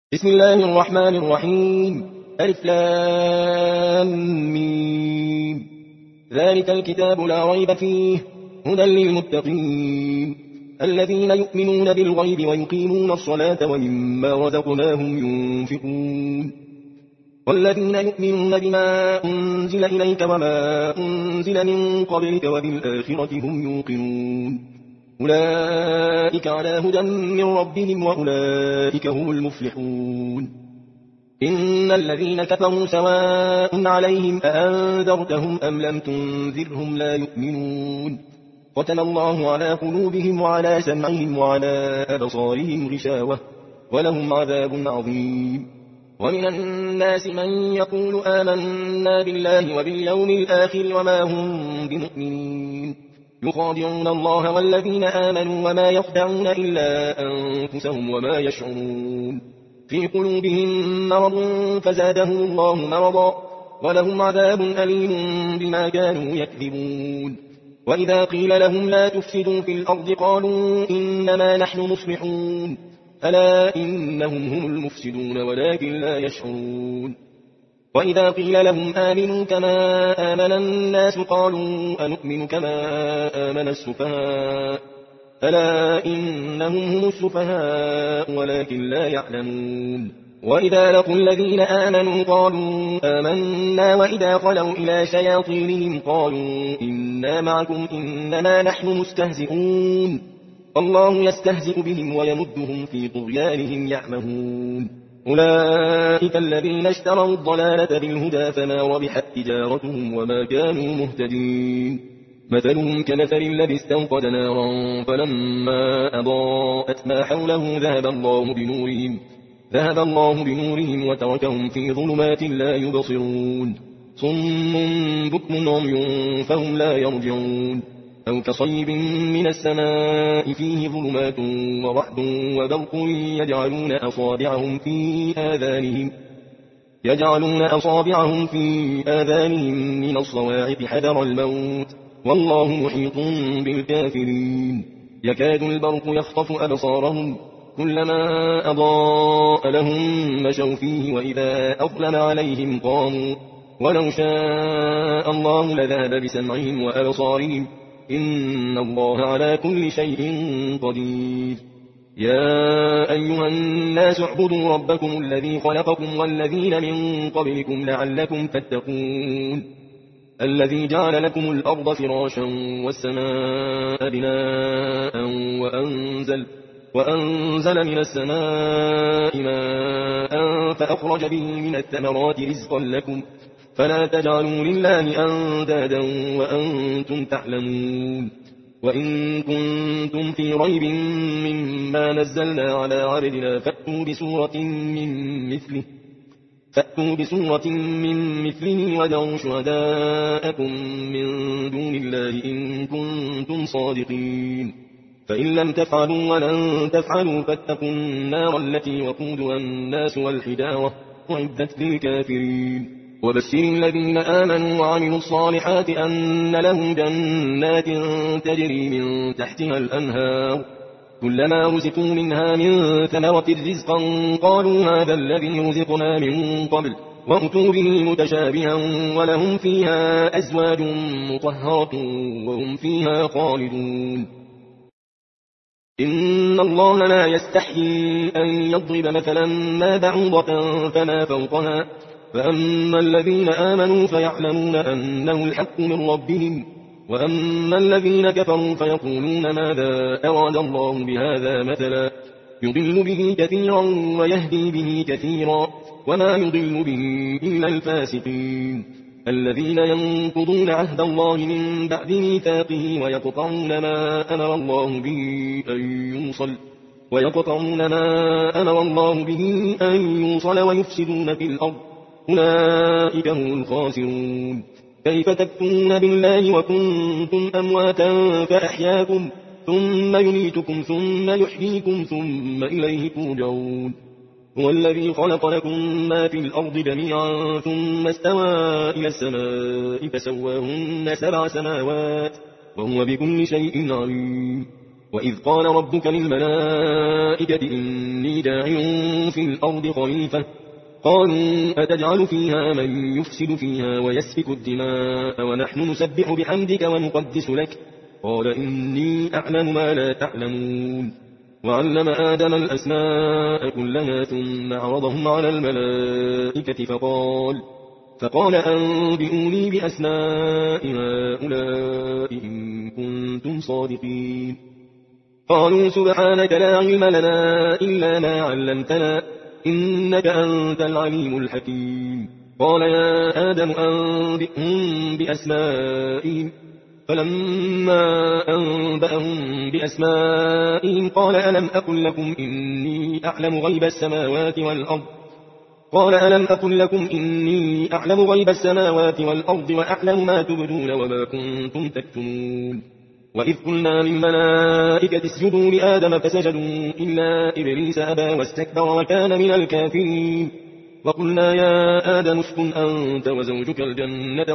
بسم الله الرحمن الرحيم. ألف لام ميم. ذلك الكتاب لا ريب فيه هدى للمتقين الذين يؤمنون بالغيب ويقيمون الصلاة ومما رزقناهم ينفقون والذين يؤمنون بما أنزل إليك وما أنزل من قبلك وبالآخرة هم يوقنون أولئك على هدى من ربهم وأولئك هم المفلحون. إن الذين كفروا سواء عليهم أأنذرتهم أم لم تنذرهم لا يؤمنون ختم الله على قلوبهم وعلى سمعهم وعلى أبصارهم غشاوة ولهم عذاب عظيم. ومن الناس من يقول آمنا بالله وباليوم الآخر وما هم بمؤمنين يخادعون الله والذين آمنوا وما يخدعون إلا أنفسهم وما يشعرون في قلوبهم مرض فزادهم الله مرضا ولهم عذاب أليم بما كانوا يكذبون. وإذا قيل لهم لا تفسدوا في الأرض قالوا إنما نحن مصلحون ألا إنهم هم المفسدون ولكن لا يشعرون. وإذا قيل لهم آمنوا كما آمن الناس قالوا أنؤمن كما آمن السفهاء ألا إنهم هم السفهاء ولكن لا يعلمون. وإذا لقوا الذين آمنوا قالوا آمنا وإذا خلوا إلى شياطينهم قالوا إنا معكم إنما نحن مستهزئون الله يستهزئ بهم ويمدهم في طغيانهم يعمهون. أولئك الذين اشتروا الضلالة بالهدى فما ربحت تجارتهم وما كانوا مهتدين. مثلهم كمثل الذي استوقد نارا فلما أضاءت ما حوله ذهب الله بنورهم وتركهم في ظلمات لا يبصرون صم بكم عمي فهم لا يرجعون. أو كصيب من السماء فيه ظلمات ورعد وبرق يجعلون أصابعهم في آذانهم من الصواعق حذر الموت والله محيط بالكافرين. يكاد البرق يخطف أبصارهم كلما أضاء لهم مشوا فيه وإذا أظلم عليهم قاموا ولو شاء الله لذهب بسمعهم وأبصارهم إن الله على كل شيء قدير. يا أيها الناس اعبدوا ربكم الذي خلقكم والذين من قبلكم لعلكم تتقون الذي جعل لكم الأرض فراشا والسماء بناء وأنزل من السماء ماء فأخرج به من الثمرات رزقا لكم فلا تجعلوا لله أندادا وأنتم تعلمون. وإن كنتم في ريب مما نزلنا على عبدنا فأتوا بسورة من مثله ودعوا شهداءكم من دون الله إن كنتم صادقين. فإن لم تفعلوا ولن تفعلوا فاتقوا النار التي وقودها الناس والحجارة أعدت للكافرين. وبشر الذين آمنوا وعملوا الصالحات أن لهم جنات تجري من تحتها الأنهار كلما رزقوا منها من ثمرة رزقا قالوا هذا الذي رزقنا من قبل وأتوا به متشابها ولهم فيها أزواج مطهرة وهم فيها خالدون. إن الله لا يستحيي أن يضرب مثلا ما بعوضة فما فوقها فأما الذين آمنوا فيعلمون أنه الحق من ربهم وأما الذين كفروا فيقولون ماذا أراد الله بهذا مثلا يضل به كثيرا ويهدي به كثيرا وما يضل به إلا الفاسقين الذين ينقضون عهد الله من بعد ميثاقه ويقطعون ما أمر الله به أن يوصل ويفسدون في الأرض أولئك هم الخاسرون. كيف تكفرون بالله وكنتم أمواتا فأحياكم ثم يميتكم ثم يحييكم ثم إليه ترجعون. هو الذي خلق لكم ما في الأرض جميعا ثم استوى إلى السماء فسواهن 7 سماوات وهو بكل شيء عليم. وإذ قال ربك للملائكة إني جاعل في الأرض خليفة قالوا أتجعل فيها من يفسد فيها ويسفك الدماء ونحن نسبح بحمدك ونقدس لك قال إني أعلم ما لا تعلمون وعلم آدم الأسماء كلها ثم عرضهم على الملائكة فقال أنبئوني بأسماء هؤلاء إن كنتم صادقين قالوا سبحانك لا علم لنا إلا ما علمتنا إنك أنت العليم الحكيم قال يا آدم أنبئهم بأسمائهم فلما أنبأهم بأسمائهم قال ألم أقل لكم إني أعلم غيب السماوات والأرض وأعلم ما تبدون وما كنتم تكتمون وإذ قلنا للملائكة اسجدوا لآدم فسجدوا إلا إبليس أبى واستكبر وكان من الكافرين وقلنا يا آدم اسكن أنت وزوجك الجنة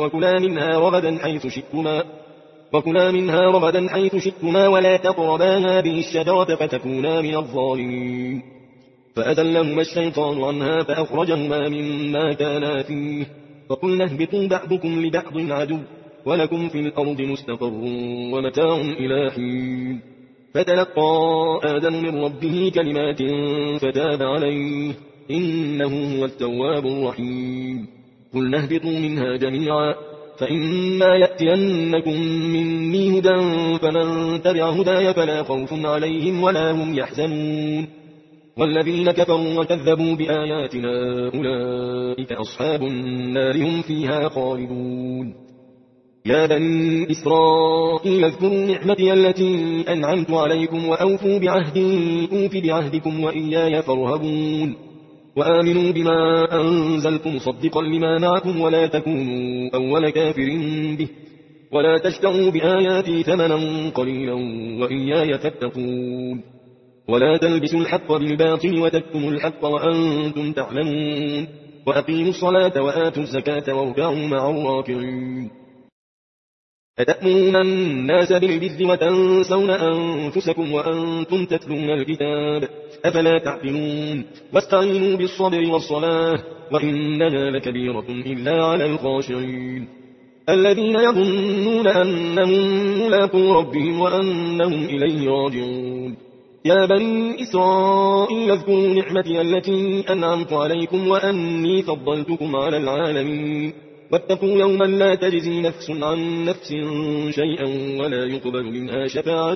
وكلا منها رغدا حيث شئتما ولا تقربا هذه الشجرة فتكونا من الظالمين فأذلهما الشيطان عنها فأخرجهما مما كانا فيه فقلنا اهبطوا بعضكم لبعض عدو ولكم في الأرض مستقر ومتاع إلى حين فتلقى آدم من ربه كلمات فتاب عليه إنه هو التواب الرحيم قلنا اهبطوا منها جميعا فإما يأتينكم مني هدى فمن تبع هداي فلا خوف عليهم ولا هم يحزنون والذين كفروا وكذبوا بآياتنا أولئك أصحاب النار هم فيها خالدون يا بني إسرائيل اذكروا نعمتي التي أنعمت عليكم وأوفوا بعهدي أوف بعهدكم وإياي فارهبون وآمنوا بما أنزلت مصدقا لما معكم ولا تكونوا أول كافر به ولا تشتروا بآياتي ثمنا قليلا وإياي فاتقون ولا تلبسوا الحق بالباطل وتكتموا الحق وأنتم تعلمون وأقيموا الصلاة وآتوا الزكاة واركعوا مع الراكعين أتأمرون الناس بالبر وتنسون أنفسكم وأنتم تتلون الكتاب أفلا تعقلون واستعينوا بالصبر والصلاة وإنها لكبيرة إلا على الخاشعين الذين يظنون أنهم ملاقو ربهم وأنهم إليه راجعون يا بني إسرائيل اذكروا نعمتي التي أنعمت عليكم وأني فضلتكم على العالمين واتقوا يوما لا تجزي نفس عن نفس شيئا ولا يقبل منها شفاعة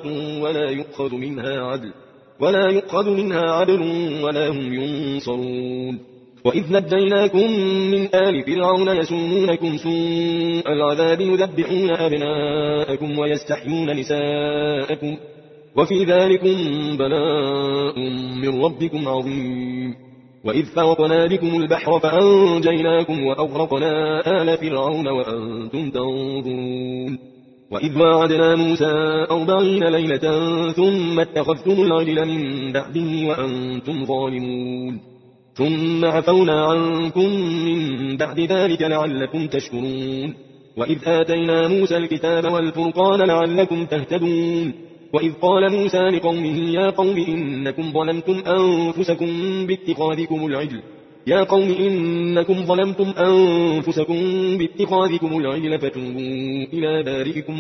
ولا يؤخذ منها عدل ولا هم ينصرون وإذ نجيناكم من آل فرعون يسومونكم سوء العذاب يذبحون أبناءكم ويستحيون نساءكم وفي ذلكم بلاء من ربكم عظيم وإذ فرقنا بكم البحر فأنجيناكم وأغرقنا آل فرعون وأنتم تنظرون وإذ واعدنا موسى 40 ليلة ثم اتخذتم العجل من بعده وأنتم ظالمون ثم عفونا عنكم من بعد ذلك لعلكم تشكرون وإذ آتينا موسى الكتاب والفرقان لعلكم تهتدون وإذ قال موسى لقومه يا قوم إنكم ظلمتم أنفسكم باتخاذكم العجل فتوبوا إلى بارئكم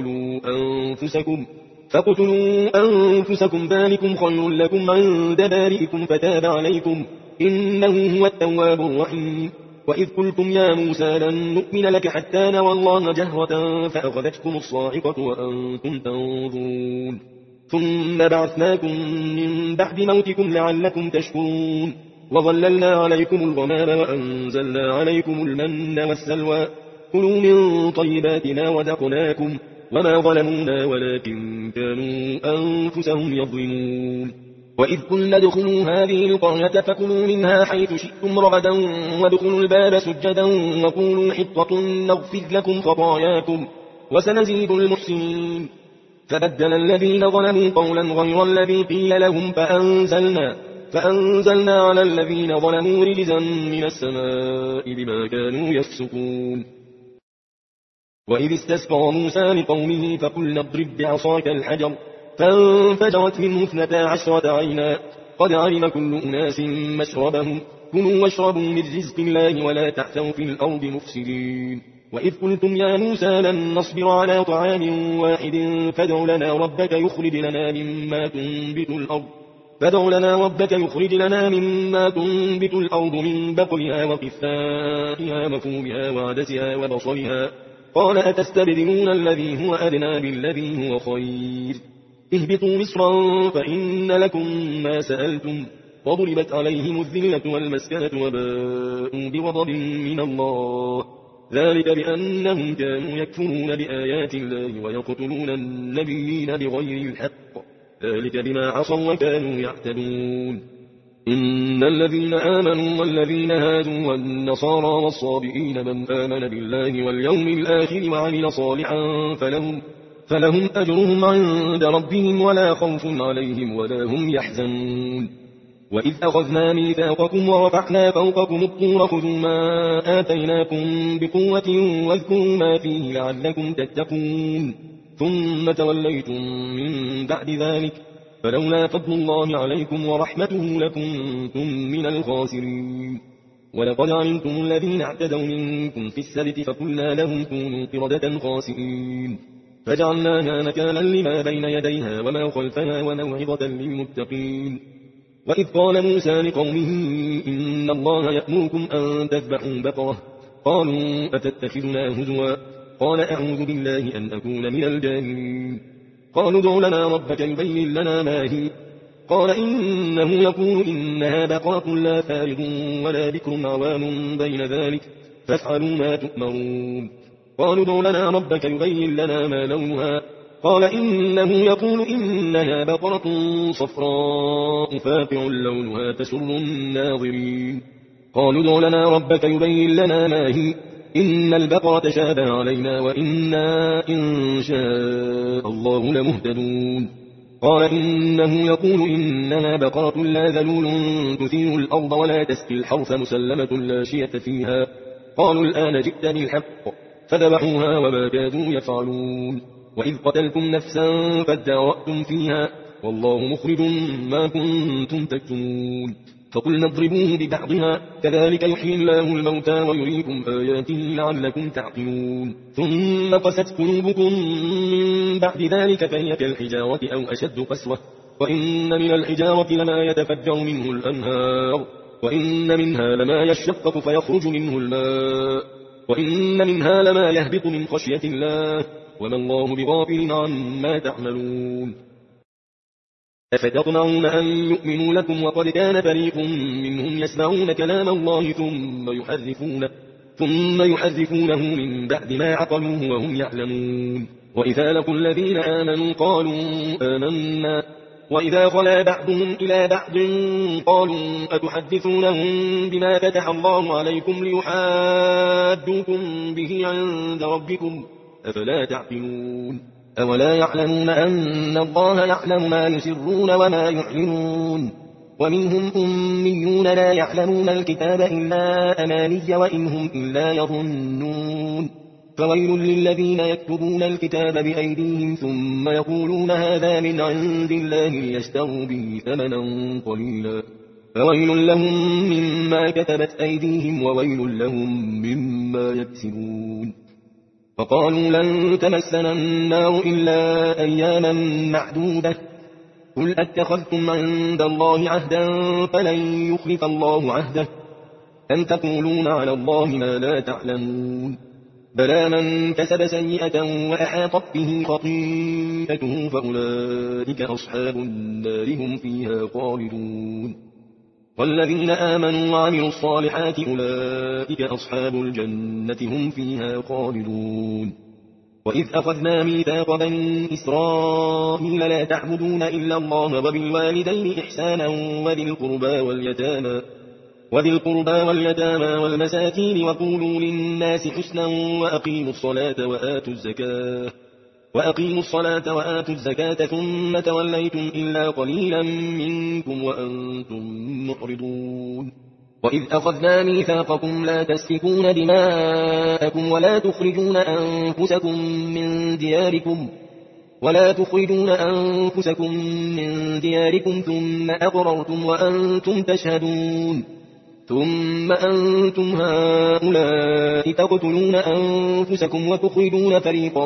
فاقتلوا أنفسكم ذلكم خير لكم عند بارئكم فتاب عليكم إنه هو التواب الرحيم وإذ قلتم يا موسى لن نؤمن لك حتى نرى الله جهرة فأخذتكم الصاعقة وأنتم تنظرون ثم بعثناكم من بعد موتكم لعلكم تشكرون وظللنا عليكم الغمام وأنزلنا عليكم المن والسلوى كلوا من طيبات ما رزقناكم وما ظلمونا ولكن كانوا أنفسهم يظلمون وإذ قلنا ادخلوا هذه القرية فكلوا منها حيث شئتم رغدا وادخلوا الباب سجدا وقولوا حطة نغفر لكم خطاياكم وسنزيد المحسنين فبدل الذين ظلموا قولا غير الذي قيل لهم فأنزلنا على الذين ظلموا رجزا من السماء بما كانوا يفسقون وإذ استسقى موسى لقومه فقلنا اضرب بعصاك الحجر فانفجرت منه 12 عينا قد علم كل أناس مشربهم كلوا واشربوا من رزق الله ولا تعثوا في الأرض مفسدين وإذ قلتم يا موسى لن نصبر على طعام واحد فادع لنا ربك يخرج لنا مما تنبت الأرض من بقلها وقثائها وفومها وعدسها وبصلها قال أتستبدلون الذي هو أدنى بالذي هو خير اهبطوا مصرا فإن لكم ما سألتم وضربت عليهم الذلة والمسكنة وباءوا بغضب من الله ذلك بأنهم كانوا يكفرون بآيات الله ويقتلون النبيين بغير الحق ذلك بما عصوا وكانوا يعتدون إن الذين آمنوا والذين هادوا والنصارى والصابئين من آمن بالله واليوم الآخر وعمل صالحا فلهم أجرهم عند ربهم ولا خوف عليهم ولا هم يحزنون وإذ أخذنا ميثاقكم ورفعنا فوقكم الطور خذوا ما آتيناكم بقوة واذكروا ما فيه لعلكم تتقون ثم توليتم من بعد ذلك فلولا فضل الله عليكم ورحمته لكنتم من الخاسرين ولقد علمتم الذين اعتدوا منكم في السبت فقلنا لهم كونوا قردة خاسئين فجعلناها نكالا لما بين يديها وما خلفها وموعظة للمتقين وإذ قال موسى لقومه إن الله يأمركم أن تذبحوا بقرة قالوا أتتخذنا هزوا قال أعوذ بالله أن أكون من الجاهلين قالوا ادع لنا ربك يبين لنا ما هي قال إنه يقول إنها بقرة لا فارض ولا بكر عوام بين ذلك فافعلوا ما تؤمرون قالوا ادع لنا ربك يبين لنا ما لونها قال إنه يقول إنها بقرة صفراء فاقع لونها تسر الناظرين قالوا ادع لنا ربك يبين لنا ما هي إن البقرة شابه علينا وإنا إن شاء الله لمهتدون قال إنه يقول إنها بقرة لا ذلول تثير الأرض ولا تسقي الحرث مسلمة لا شية فيها قالوا الآن جئت بالحق فذبحوها وما كادوا يفعلون وإذ قتلتم نفسا فادارأتم فيها والله مخرج ما كنتم تكتمون فقلنا اضربوه ببعضها كذلك يحيي الله الموتى ويريكم آياته لعلكم تعقلون ثم قست قلوبكم من بعد ذلك فهي كالحجارة أو أشد قسوة وإن من الحجارة لما يتفجر منه الأنهار وإن منها لما يشقق فيخرج منه الماء وإن منها لما يهبط من خشية الله وما الله بغافل عما تعملون أفتطمعون أن يؤمنوا لكم وقد كان فريق منهم يسمعون كلام الله ثم يحرفونه من بعد ما عقلوه وهم يعلمون وإذا لقوا الذين آمنوا قالوا آمنا وإذا خلا بعضهم إلى بعض قالوا أتحدثونهم بما فتح الله عليكم ليحاجوكم به عند ربكم أفلا تعقلون أولا يعلمون أن الله يعلم ما يسرون وما يعلنون ومنهم أميون لا يعلمون الكتاب إلا أماني وإنهم إلا يظنون فويل للذين يكتبون الكتاب بأيديهم ثم يقولون هذا من عند الله ليشتروا به ثمنا قليلا فويل لهم مما كتبت أيديهم وويل لهم مما يكسبون فقالوا لن تمسنا النار إلا أياما معدودة قل أتخذتم عند الله عهدا فلن يخلف الله عهده أم تقولون على الله ما لا تعلمون بلى من كسب سيئة وأحاطت به خطيئته فأولئك أصحاب النار هم فيها خالدون والذين آمنوا وعملوا الصالحات أولئك أصحاب الجنة هم فيها خالدون وإذ أخذنا ميثاق بني إسرائيل لا تعبدون إلا الله وبالوالدين إحسانا وذي القربى واليتامى والمساكين وقولوا للناس حسنا وأقيموا الصلاة وآتوا الزكاة ثم توليتم إلا قليلا منكم وأنتم معرضون وإذ أخذنا ميثاقكم لا تسفكون دماءكم ولا تخرجون أنفسكم من دياركم ولا تخرجون أنفسكم من دياركم ثم أقررتم وأنتم تشهدون ثم أنتم هؤلاء تقتلون أنفسكم وتخرجون فريقا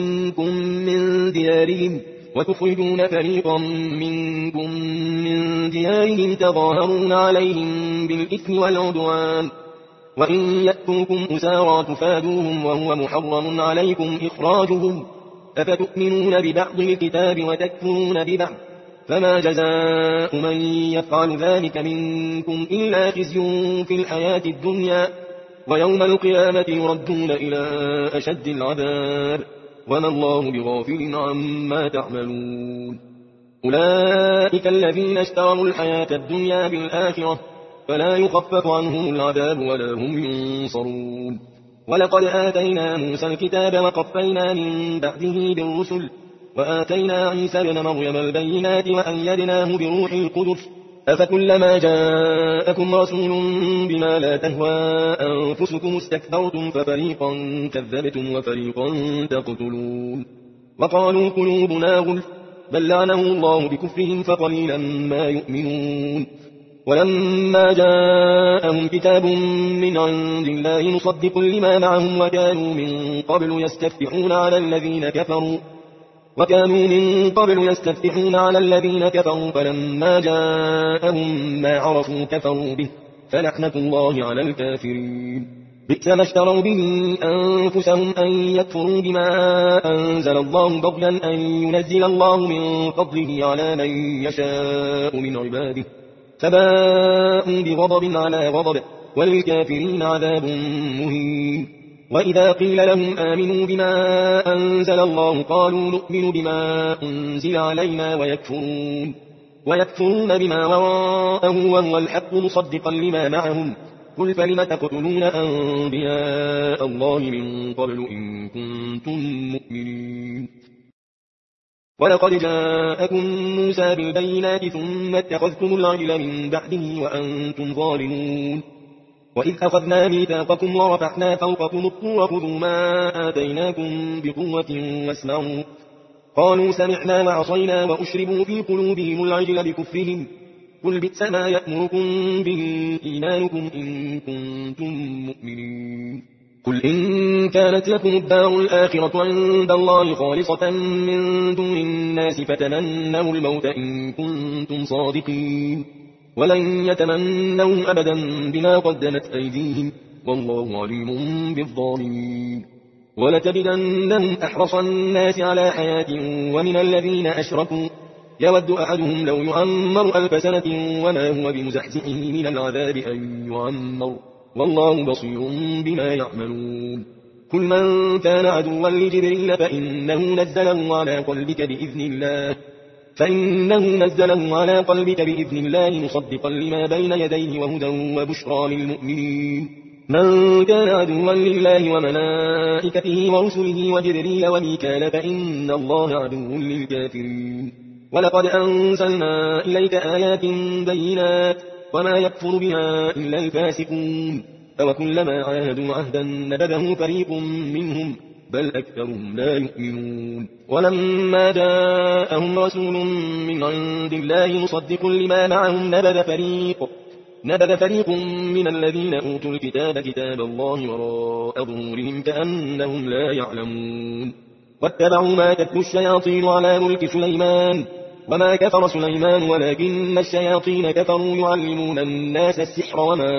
منكم من ديارهم تظاهرون عليهم بالإثم والعدوان وإن يأتوكم أسارى تفادوهم وهو محرم عليكم إخراجهم أفتؤمنون ببعض الكتاب وتكفرون ببعض فما جزاء من يفعل ذلك منكم إلا خزي في الحياة الدنيا ويوم القيامة يردون إلى أشد العذاب وما الله بغافل عما تعملون أولئك الذين اشتروا الحياة الدنيا بالآخرة فلا يخفف عنهم العذاب ولا هم ينصرون ولقد آتينا موسى الكتاب وقفينا من بعده بالرسل وآتينا عيسى ابن مريم البينات وأيدناه بروح القدس أفكلما جاءكم رسول بما لا تهوى أنفسكم استكبرتم ففريقا كذبتم وفريقا تقتلون وقالوا قلوبنا غلف بل لعنه الله بكفرهم فقليلا ما يؤمنون ولما جاءهم كتاب من عند الله مصدق لما معهم وكانوا من قبل يستفتحون على الذين كفروا فلما جاءهم ما عرفوا كفروا به فلعنة الله على الكافرين بئس ما اشتروا به أنفسهم أن يكفروا بما أنزل الله بغيا أن ينزل الله من فضله على من يشاء من عباده فباءوا بغضب على غضب وللكافرين عذاب مهين وإذا قيل لهم آمنوا بما أنزل الله قالوا نؤمن بما أنزل علينا ويكفرون بما وراءه وهو الحق مصدقا لما معهم قل فلم تقتلون أنبياء الله من قبل إن كنتم مؤمنين ولقد جاءكم موسى بالبينات ثم اتخذتم العجل من بعده وأنتم ظالمون وإذ أخذنا ميثاقكم ورفعنا فوقكم الطور خذوا ما آتيناكم بقوة واسمعوا قالوا سمعنا وعصينا وأشربوا في قلوبهم العجل بكفرهم قل بئس ما يأمركم به إيمانكم إن كنتم مؤمنين قل إن كانت لكم الدار الآخرة عند الله خالصة من دون الناس فتمنوا الموت إن كنتم صادقين ولن يتمنوا أبدا بما قدمت أيديهم والله عليم بالظالمين ولتجدنهم أحرص الناس على حياة ومن الذين أشركوا يود أحدهم لو يعمر 1000 سنة وما هو بمزحزحه من العذاب أن يعمر والله بصير بما يعملون كل من كان عدوا لجبريل فإنه نزله على قلبك بإذن الله مصدقا لما بين يديه وهدى وبشرى للمؤمنين من كان عدوا لله وملائكته ورسله وجبريل وميكال فإن الله عدو للكافرين ولقد أنزلنا إليك آيات بينات وما يكفر بها إلا الفاسقون فوكلما عاهدوا عهدا نبذه فريق منهم بل أكثرهم لا يؤمنون ولما جاءهم رسول من عند الله مصدق لما معهم نبذ فريق من الذين أوتوا الكتاب كتاب الله وراء ظهورهم كأنهم لا يعلمون واتبعوا ما تتلو الشياطين على ملك سليمان وما كفر سليمان ولكن الشياطين كفروا يعلمون الناس السحر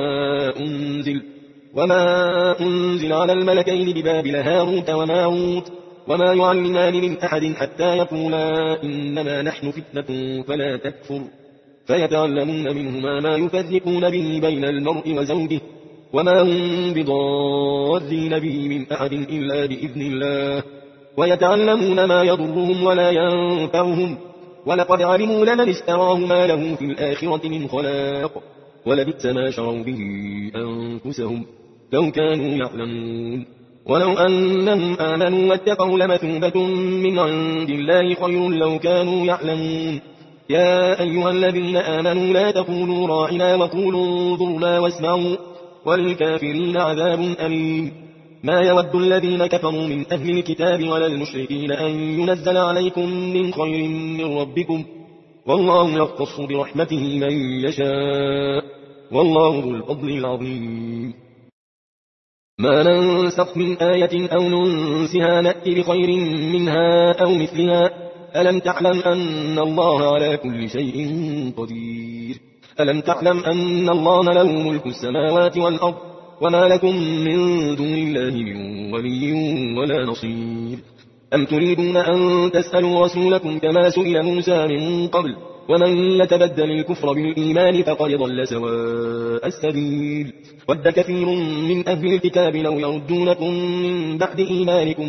وما أنزل على الملكين ببابل هاروت وماروت وما يعلمان من أحد حتى يقولا إنما نحن فتنة فلا تكفر فيتعلمون منهما ما يفرقون به بين المرء وزوجه وما هم بضارين به من أحد إلا بإذن الله ويتعلمون ما يضرهم ولا ينفعهم ولقد علموا لمن اشتراه ما له في الآخرة من خلاق ولبئس ما شروا به أنفسهم لو كانوا يعلمون ولو أنهم آمنوا واتقوا لمثوبة من عند الله خير لو كانوا يعلمون يا أيها الذين آمنوا لا تقولوا راعنا وقولوا انظرنا واسمعوا وللكافرين عذاب أليم ما يود الذين كفروا من أهل الكتاب ولا المشركين أن ينزل عليكم من خير من ربكم، والله يختص برحمته من يشاء، والله ذو الفضل العظيم. ما ننسخ من آية أو ننسها نأتي بخير منها أو مثلها، ألم تعلم أن الله على كل شيء قدير؟ ألم تعلم أن الله له ملك السماوات والأرض، وما لكم من دون الله من ولي ولا نصير؟ أم تريدون أن تسألوا رسولكم كما سئل موسى من قبل، ومن يتبدل الكفر بالإيمان فقد ضل سواء السبيل. ود كثير من أهل الكتاب لو يردونكم من بعد إيمانكم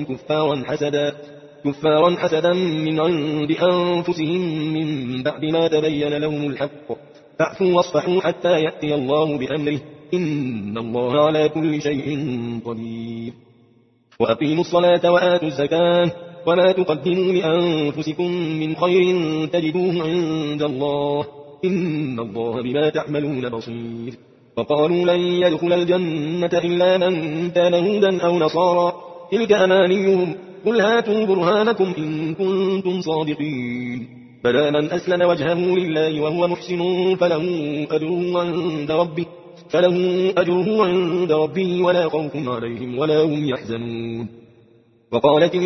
كفارا حسدا من عند أنفسهم من بعد ما تبين لهم الحق، فاعفوا واصفحوا حتى يأتي الله بأمره، إن الله على كل شيء قدير. وأقيموا الصلاة وآتوا الزكاة، وما تقدموا لأنفسكم من خير تجدوه عند الله، إن الله بما تعملون بصير. وقالوا لن يدخل الجنة إلا من كان هودا أو نصارى، تلك أمانيهم، قل هاتوا برهانكم إن كنتم صادقين. بلى من أسلم وجهه لله وهو محسن فله أجره عند ربه ولا خوف عليهم ولا هم يحزنون. وقالت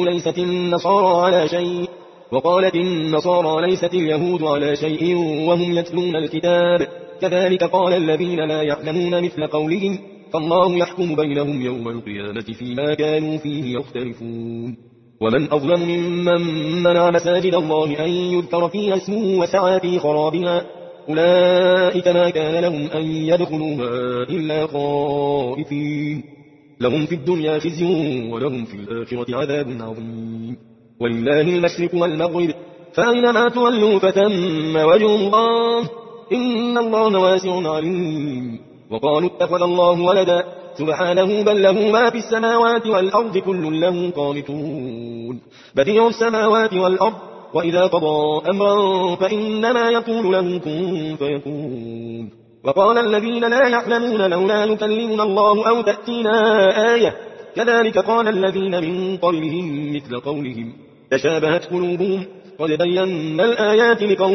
النصارى ليست اليهود على شيء وهم يتلون الكتاب، كذلك قال الذين لا يعلمون مثل قولهم، فالله يحكم بينهم يوم القيامة فيما كانوا فيه يختلفون. ومن أظلم ممن منع مساجد الله أن يذكر فيها اسمه وسعى في خرابها، أولئك ما كان لهم أن يدخلوها إلا خائفين، لهم في الدنيا خزي ولهم في الآخرة عذاب عظيم. ولله المشرق والمغرب، فأينما تولوا فتم وجه الله، إن الله واسع عليم. وقالوا اتخذ الله ولدا، سبحانه بل له ما في السماوات والأرض كل له قانتون، بديع السماوات والأرض، وإذا قضى أمرا فإنما يقول له كن فيكون. وقال الذين لا يعلمون لولا يكلمنا الله أو تأتينا آية، كذلك قال الذين من قبلهم مثل قولهم تشابهت قلوبهم، قد بينا الآيات لقوم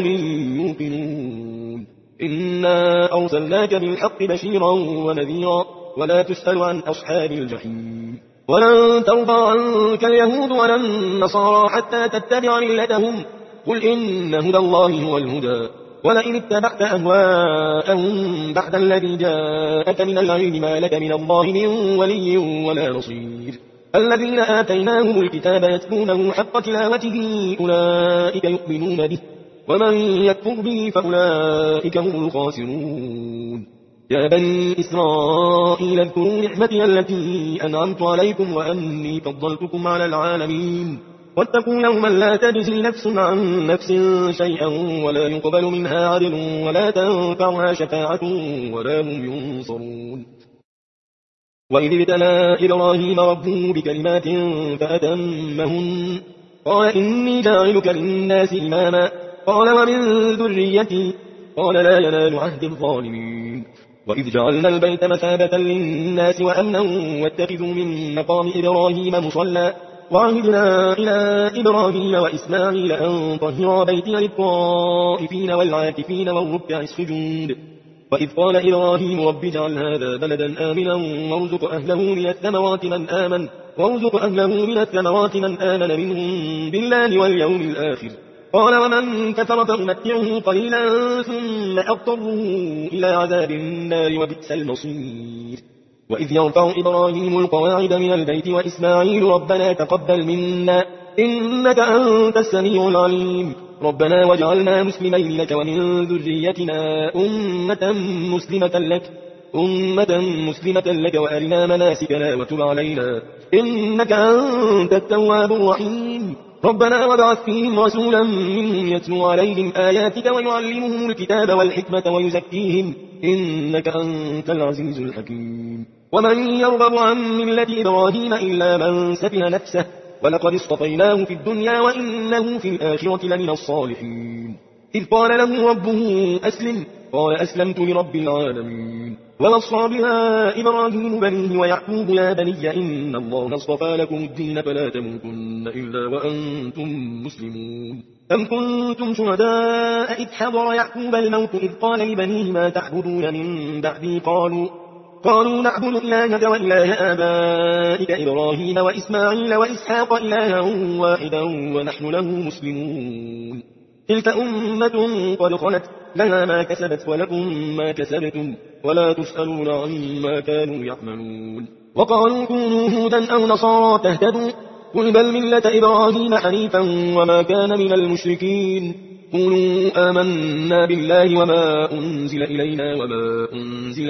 يوقنون. إنا أرسلناك بالحق بشيرا ونذيرا، ولا تسأل عن أصحاب الجحيم. ولن ترضى عنك اليهود ولا النصارى حتى تتبع ملتهم، قل إن هدى الله هو الهدى، ولئن اتبعت أهواءهم بعد الذي جاءك من العلم ما لك من الله من ولي ولا نصير. الذين آتيناهم الكتاب يتلونه حق تلاوته أولئك يؤمنون به، ومن يكفر به فأولئك هم الخاسرون. يا بني إسرائيل اذكروا نعمتي التي أنعمت عليكم وأني فضلتكم على العالمين، واتقوا يوما لا تجزي نفس عن نفس شيئا ولا يقبل منها عدل ولا تنفعها شفاعة ولا هم ينصرون. وإذ ابتلى إبراهيم ربه بكلمات فأتمهن، قال إني جاعلك للناس إماما، قال ومن ذريتي، قال لا ينال عهد الظالمين. وإذ جعلنا البيت مثابة للناس وأمنا واتخذوا من مقام إبراهيم مصلى، وعهدنا إلى إبراهيم وإسماعيل أن طهرا بيتي للطائفين والعاكفين والركع السجود. وإذ قال إبراهيم رب اجعل هذا بلدا آمنا وارزق أهله من الثمرات من آمن منهم بالله واليوم الآخر، قال ومن كفر فأمتعه قليلا ثم أضطره إلى عذاب النار وبئس المصير. وإذ يرفع إبراهيم القواعد من البيت وإسماعيل ربنا تقبل منا إنك أنت السميع العليم، ربنا واجعلنا مسلمين لك ومن ذريتنا أمة مسلمة لك وأرنا مناسكنا وتب علينا إنك أنت التواب الرحيم. ربنا وابعث فيهم رسولا منهم يتلو عليهم آياتك ويعلمهم الكتاب والحكمة ويزكيهم إنك أنت العزيز الحكيم. ومن يرغب عن ملة إبراهيم إلا من سفه نفسه ولقد اصطفيناه في الدنيا وإنه في الآخرة لمن الصالحين. إذ قال له ربه أسلم، قال أسلمت لرب العالمين. ووصى بها إبراهيم بنيه ويعقوب يا بني إن الله اصطفى لكم الدين فلا تموتن إلا وأنتم مسلمون. أم كنتم شهداء إذ حضر يعقوب الموت إذ قال لبنيه ما تعبدون من بعدي قالوا نعبد إلهك وإله آبائك إبراهيم وإسماعيل وإسحاق إلها واحدا ونحن له مسلمون. تلك أمة قد خلت لها ما كسبت ولكم ما كسبتم ولا تسألون عما كانوا يعملون. وقالوا كونوا هودا أو نصارى تهتدوا قل بل ملة إبراهيم حنيفا وما كان من المشركين. قولوا آمنا بالله وما أنزل إلينا وما أنزل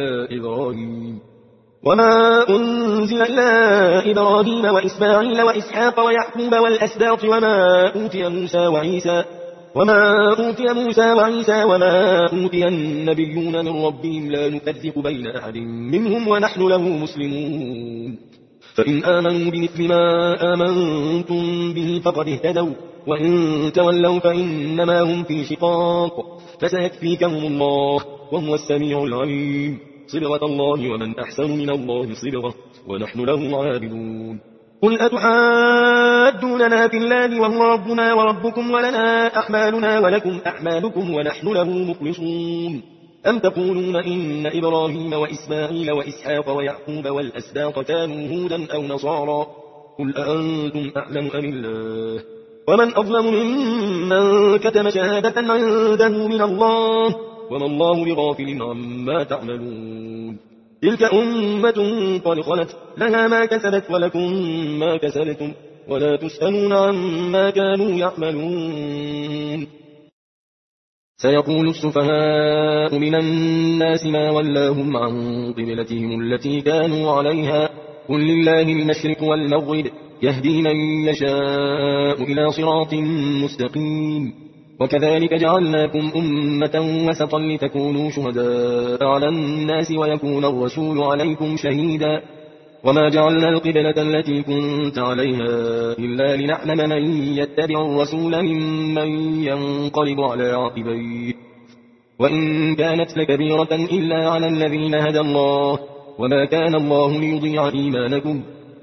إلى إبراهيم وإسماعيل وإسحاق ويعقوب والأسباط وما أوتي موسى وعيسى وما أوتي النبيون من ربهم لا نفرق بين أحد منهم ونحن له مسلمون. فإن آمنوا بمثل ما آمنتم به فقد اهتدوا وإن تولوا فإنما هم في شقاق فسيكفيكهم الله وهو السميع العليم. صبغة الله ومن أحسن من الله صبغة ونحن له عابدون. قل أتحاجوننا في الله وهو ربنا وربكم ولنا أعمالنا ولكم أعمالكم ونحن له مخلصون. أم تقولون إن إبراهيم وإسماعيل وإسحاق ويعقوب والأسباط كانوا هودا أو نصارى قل أأنتم أعلم أم الله ومن أظلم ممن كتم شهادة عنده من الله وما الله بغافل عما تعملون. تلك أمة قد خلت لها ما كسبت ولكم ما كسبتم ولا تسألون عما كانوا يعملون. سيقول السفهاء من الناس ما ولاهم عن قبلتهم التي كانوا عليها قل لله المشرق والمغرب يهدي من يشاء إلى صراط مستقيم. وكذلك جعلناكم أمة وسطا لتكونوا شهداء على الناس ويكون الرسول عليكم شهيدا. وما جعلنا القبلة التي كنت عليها إلا لنعلم من يتبع الرسول ممن ينقلب على عقبيه وإن كانت لكبيرة إلا على الذين هدى الله وما كان الله ليضيع إيمانكم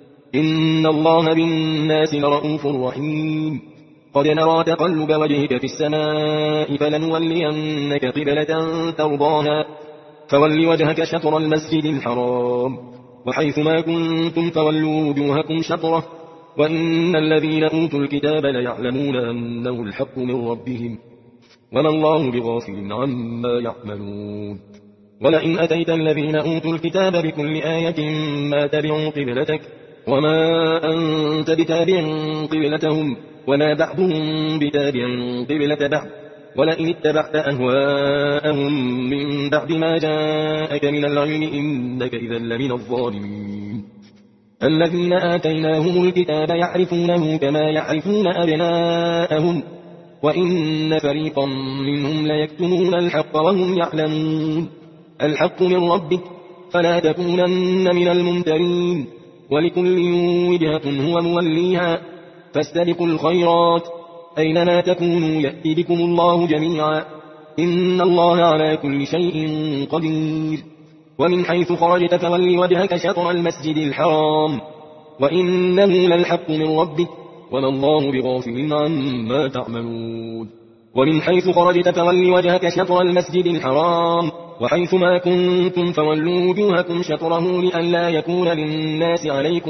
إن الله بالناس لرؤوف رحيم. قد نرى تقلب وجهك في السماء فلنولينك قبلة ترضاها فول وجهك شطر المسجد الحرام وحيث ما كنتم فولوا وجوهكم شطره وإن الذين أوتوا الكتاب ليعلمون أنه الحق من ربهم وما الله بغافل عما يعملون. ولئن أتيت الذين أوتوا الكتاب بكل آية ما تبعوا قبلتك وما أنت بتابع قبلتهم وما بعضهم بتابع قبلة بعض ولئن اتبعت أهواءهم من بعد ما جاءك من العلم إنك إذا لمن الظالمين. الذين آتيناهم الكتاب يعرفونه كما يعرفون أبناءهم وإن فريقا منهم ليكتمون الحق وهم يعلمون. الحق من ربك فلا تكونن من الممترين ولكل وجهة هو موليها فاستبقوا الخيرات أينما تكونوا يأتي بكم الله جميعا إن الله على كل شيء قدير. ومن حيث خرجت فول وجهك شطر المسجد الحرام وإنه للحق من ربك وما الله بغافل عما تعملون. ومن حيث خرجت فول وجهك شطر المسجد الحرام وحيث ما كنتم فولوا وجوهكم شطره لئلا يكون للناس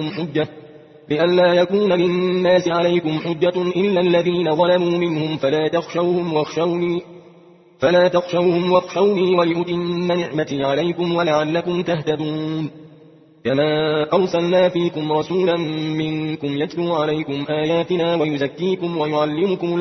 عليكم حجة إلا الذين ظلموا منهم فلا تخشوهم واخشوني ولأتم نعمتي عليكم ولعلكم تهتدون. كما أرسلنا فيكم رسولا منكم يتلو عليكم آياتنا ويزكيكم ويعلمكم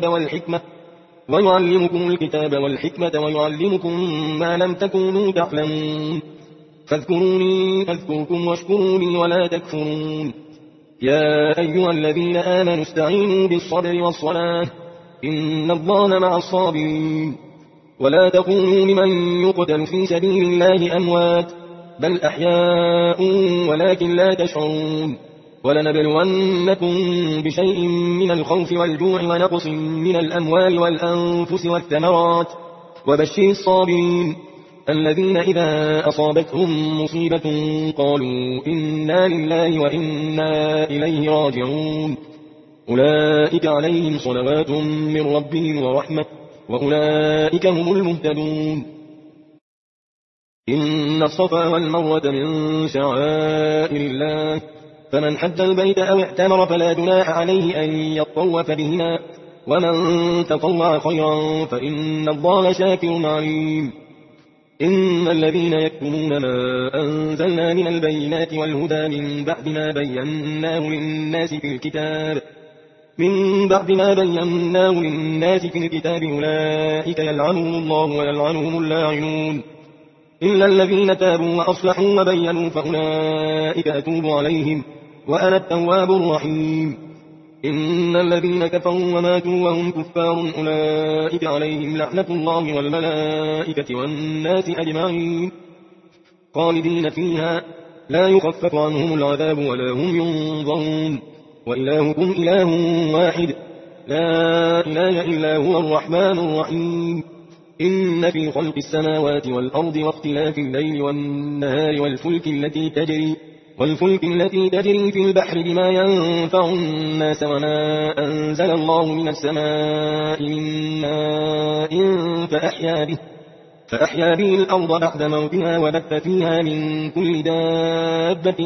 الكتاب والحكمة ويعلمكم ما لم تكونوا تعلمون. فاذكروني أذكركم واشكروا لي ولا تكفرون. يا أيها الذين آمنوا استعينوا بالصبر والصلاة إن الله مع الصابرين. ولا تكونوا لمن يقتل في سبيل الله أموات بل أحياء ولكن لا تشعرون. ولنبلونكم بشيء من الخوف والجوع ونقص من الأموال والأنفس والثمرات وبشر الصابرين الذين إذا أصابتهم مصيبة قالوا إنا لله وإنا إليه راجعون أولئك عليهم صلوات من ربهم ورحمة وأولئك هم المهتدون إن الصفا والمروة من شعائر الله فمن حج البيت أو اعتمر فلا جناح عليه أن يطوف بهما ومن تطوع خيرا فإن الله شاكر عليم إن الذين يكتمون ما أنزلنا من البينات والهدى من بعد ما بيناه للناس في الكتاب أولئك يلعنهم الله ويلعنهم اللاعنون إلا الذين تابوا وأصلحوا وبينوا فأولئك أتوب عليهم وأنا التواب الرحيم إن الذين كفروا وماتوا وهم كفار أولئك عليهم لعنة الله والملائكة والناس أجمعين خالدين فيها لا يخفف عنهم العذاب ولا هم ينظرون وإلهكم إله واحد لا إله إلا هو الرحمن الرحيم إن في خلق السماوات والأرض واختلاف الليل والنهار والفلك التي تجري في البحر بما ينفع الناس وما أنزل الله من السماء من ماء فأحيا به الأرض بعد موتها وبث فيها من كل دابة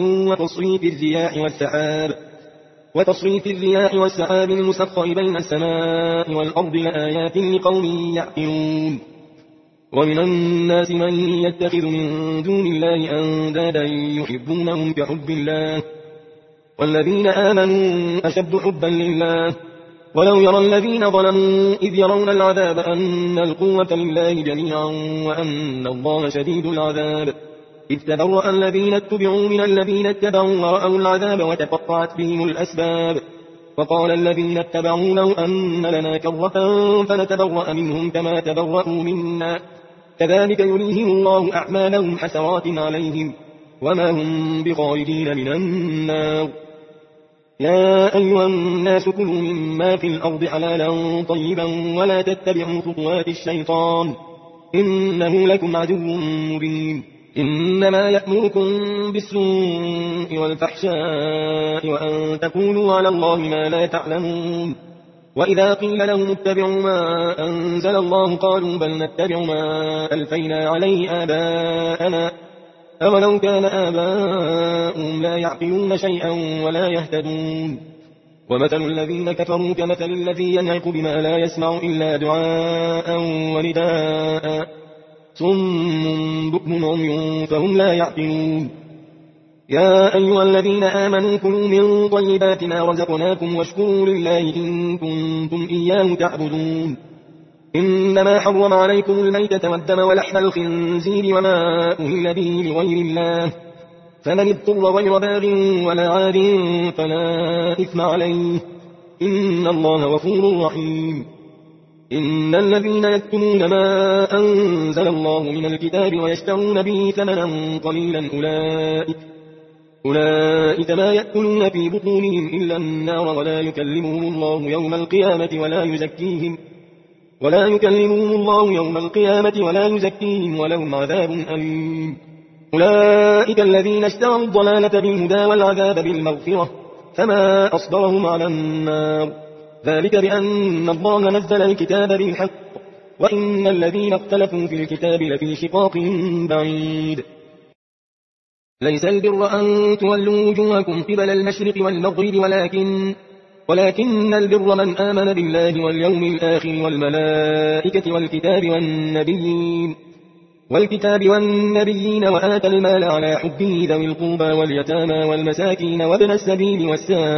وتصريف الرياح والسحاب المسخر بين السماء والأرض لآيات لقوم يعقلون ومن الناس من يتخذ من دون الله أندادا يحبونهم كحب الله والذين آمنوا أشد حبا لله ولو يرى الذين ظلموا إذ يرون العذاب أن القوة لله جميعا وأن الله شديد العذاب إذ تبرأ الذين اتبعوا من الذين اتبعوا ورأوا العذاب وتقطعت بهم الأسباب وقال الذين اتبعوا لو أن لنا كرة فنتبرأ منهم كما تبرأوا منا كذلك يريهم الله أعمالهم حسرات عليهم وما هم بخارجين من النار يا أيها الناس كلوا مما في الأرض حلالا طيبا ولا تتبعوا خطوات الشيطان إنه لكم عدو مبين إنما يأمركم بالسوء والفحشاء وأن تقولوا على الله ما لا تعلمون وإذا قيل لهم اتبعوا ما أنزل الله قالوا بل نتبع ما ألفينا عليه آباءنا أولو كان آباؤهم لا يعقلون شيئا ولا يهتدون ومثل الذين كفروا كمثل الذي ينعق بما لا يسمع إلا دعاء ونداء صم بكم عمي فهم لا يعقلون يا أيها الذين آمنوا كلوا من طيبات ما رزقناكم واشكروا لله إن كنتم إياه تعبدون إنما حرم عليكم الميتة والدم ولحم الخنزير وما أهل به لغير الله فمن اضطر غير باغ ولا عاد فلا إثم عليه إن الله غفور رحيم إن الذين يكتمون ما أنزل الله من الكتاب ويشترون به ثمنا قليلا أولئك ما يأكلون في بطونهم إلا النار ولا يكلمهم الله يوم القيامة ولا يزكيهم ولهم عذاب أليم أولئك الذين اشتروا الضلالة بالهدى والعذاب بالمغفرة فما أصبرهم على النار ذلك بأن الله نزل الكتاب بالحق وإن الذين اختلفوا في الكتاب لفي شقاق بعيد ليس البر أن تولوا وجوهكم قبل المشرق والمغرب ولكن البر من آمن بالله واليوم الآخر والملائكة والكتاب والنبيين وآتى المال على حبه ذوي القربى واليتامى والمساكين وابن السبيل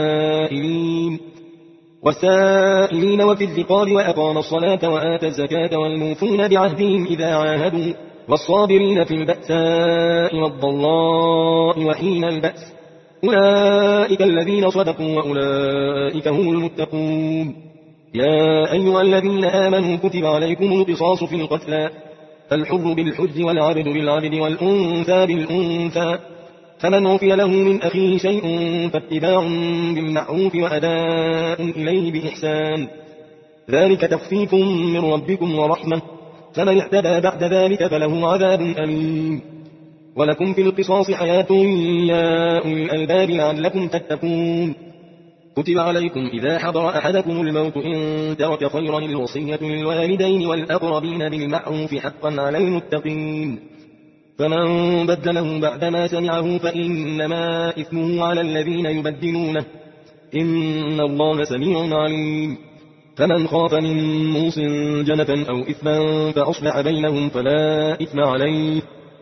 والسائلين وفي الرقاب وأقام الصلاة وآتى الزكاة والموفون بعهدهم إذا عاهدوا والصابرين في البأساء والضراء وحين البأس أولئك الذين صدقوا وأولئك هم المتقون يا أيها الذين آمنوا كتب عليكم القصاص في القتلى الحر بالحر والعبد بالعبد والأنثى بالأنثى فمن عفي له من أخيه شيء فاتباع بالمعروف وأداء إليه بإحسان ذلك تخفيف من ربكم ورحمة فمن اعتدى بعد ذلك فله عذاب أليم. ولكم في القصاص حياة يا أولي الألباب لعلكم تتقون. كتب عليكم إذا حضر أحدكم الموت إن ترك خيرا الوصية للوالدين والأقربين بالمعروف حقا على المتقين. فمن بدله بعدما سمعه فإنما إثمه على الذين يبدلونه إن الله سميع عليم. فمن خاف من موص جنفا أو إثما فأصلح بينهم فلا إثم عليه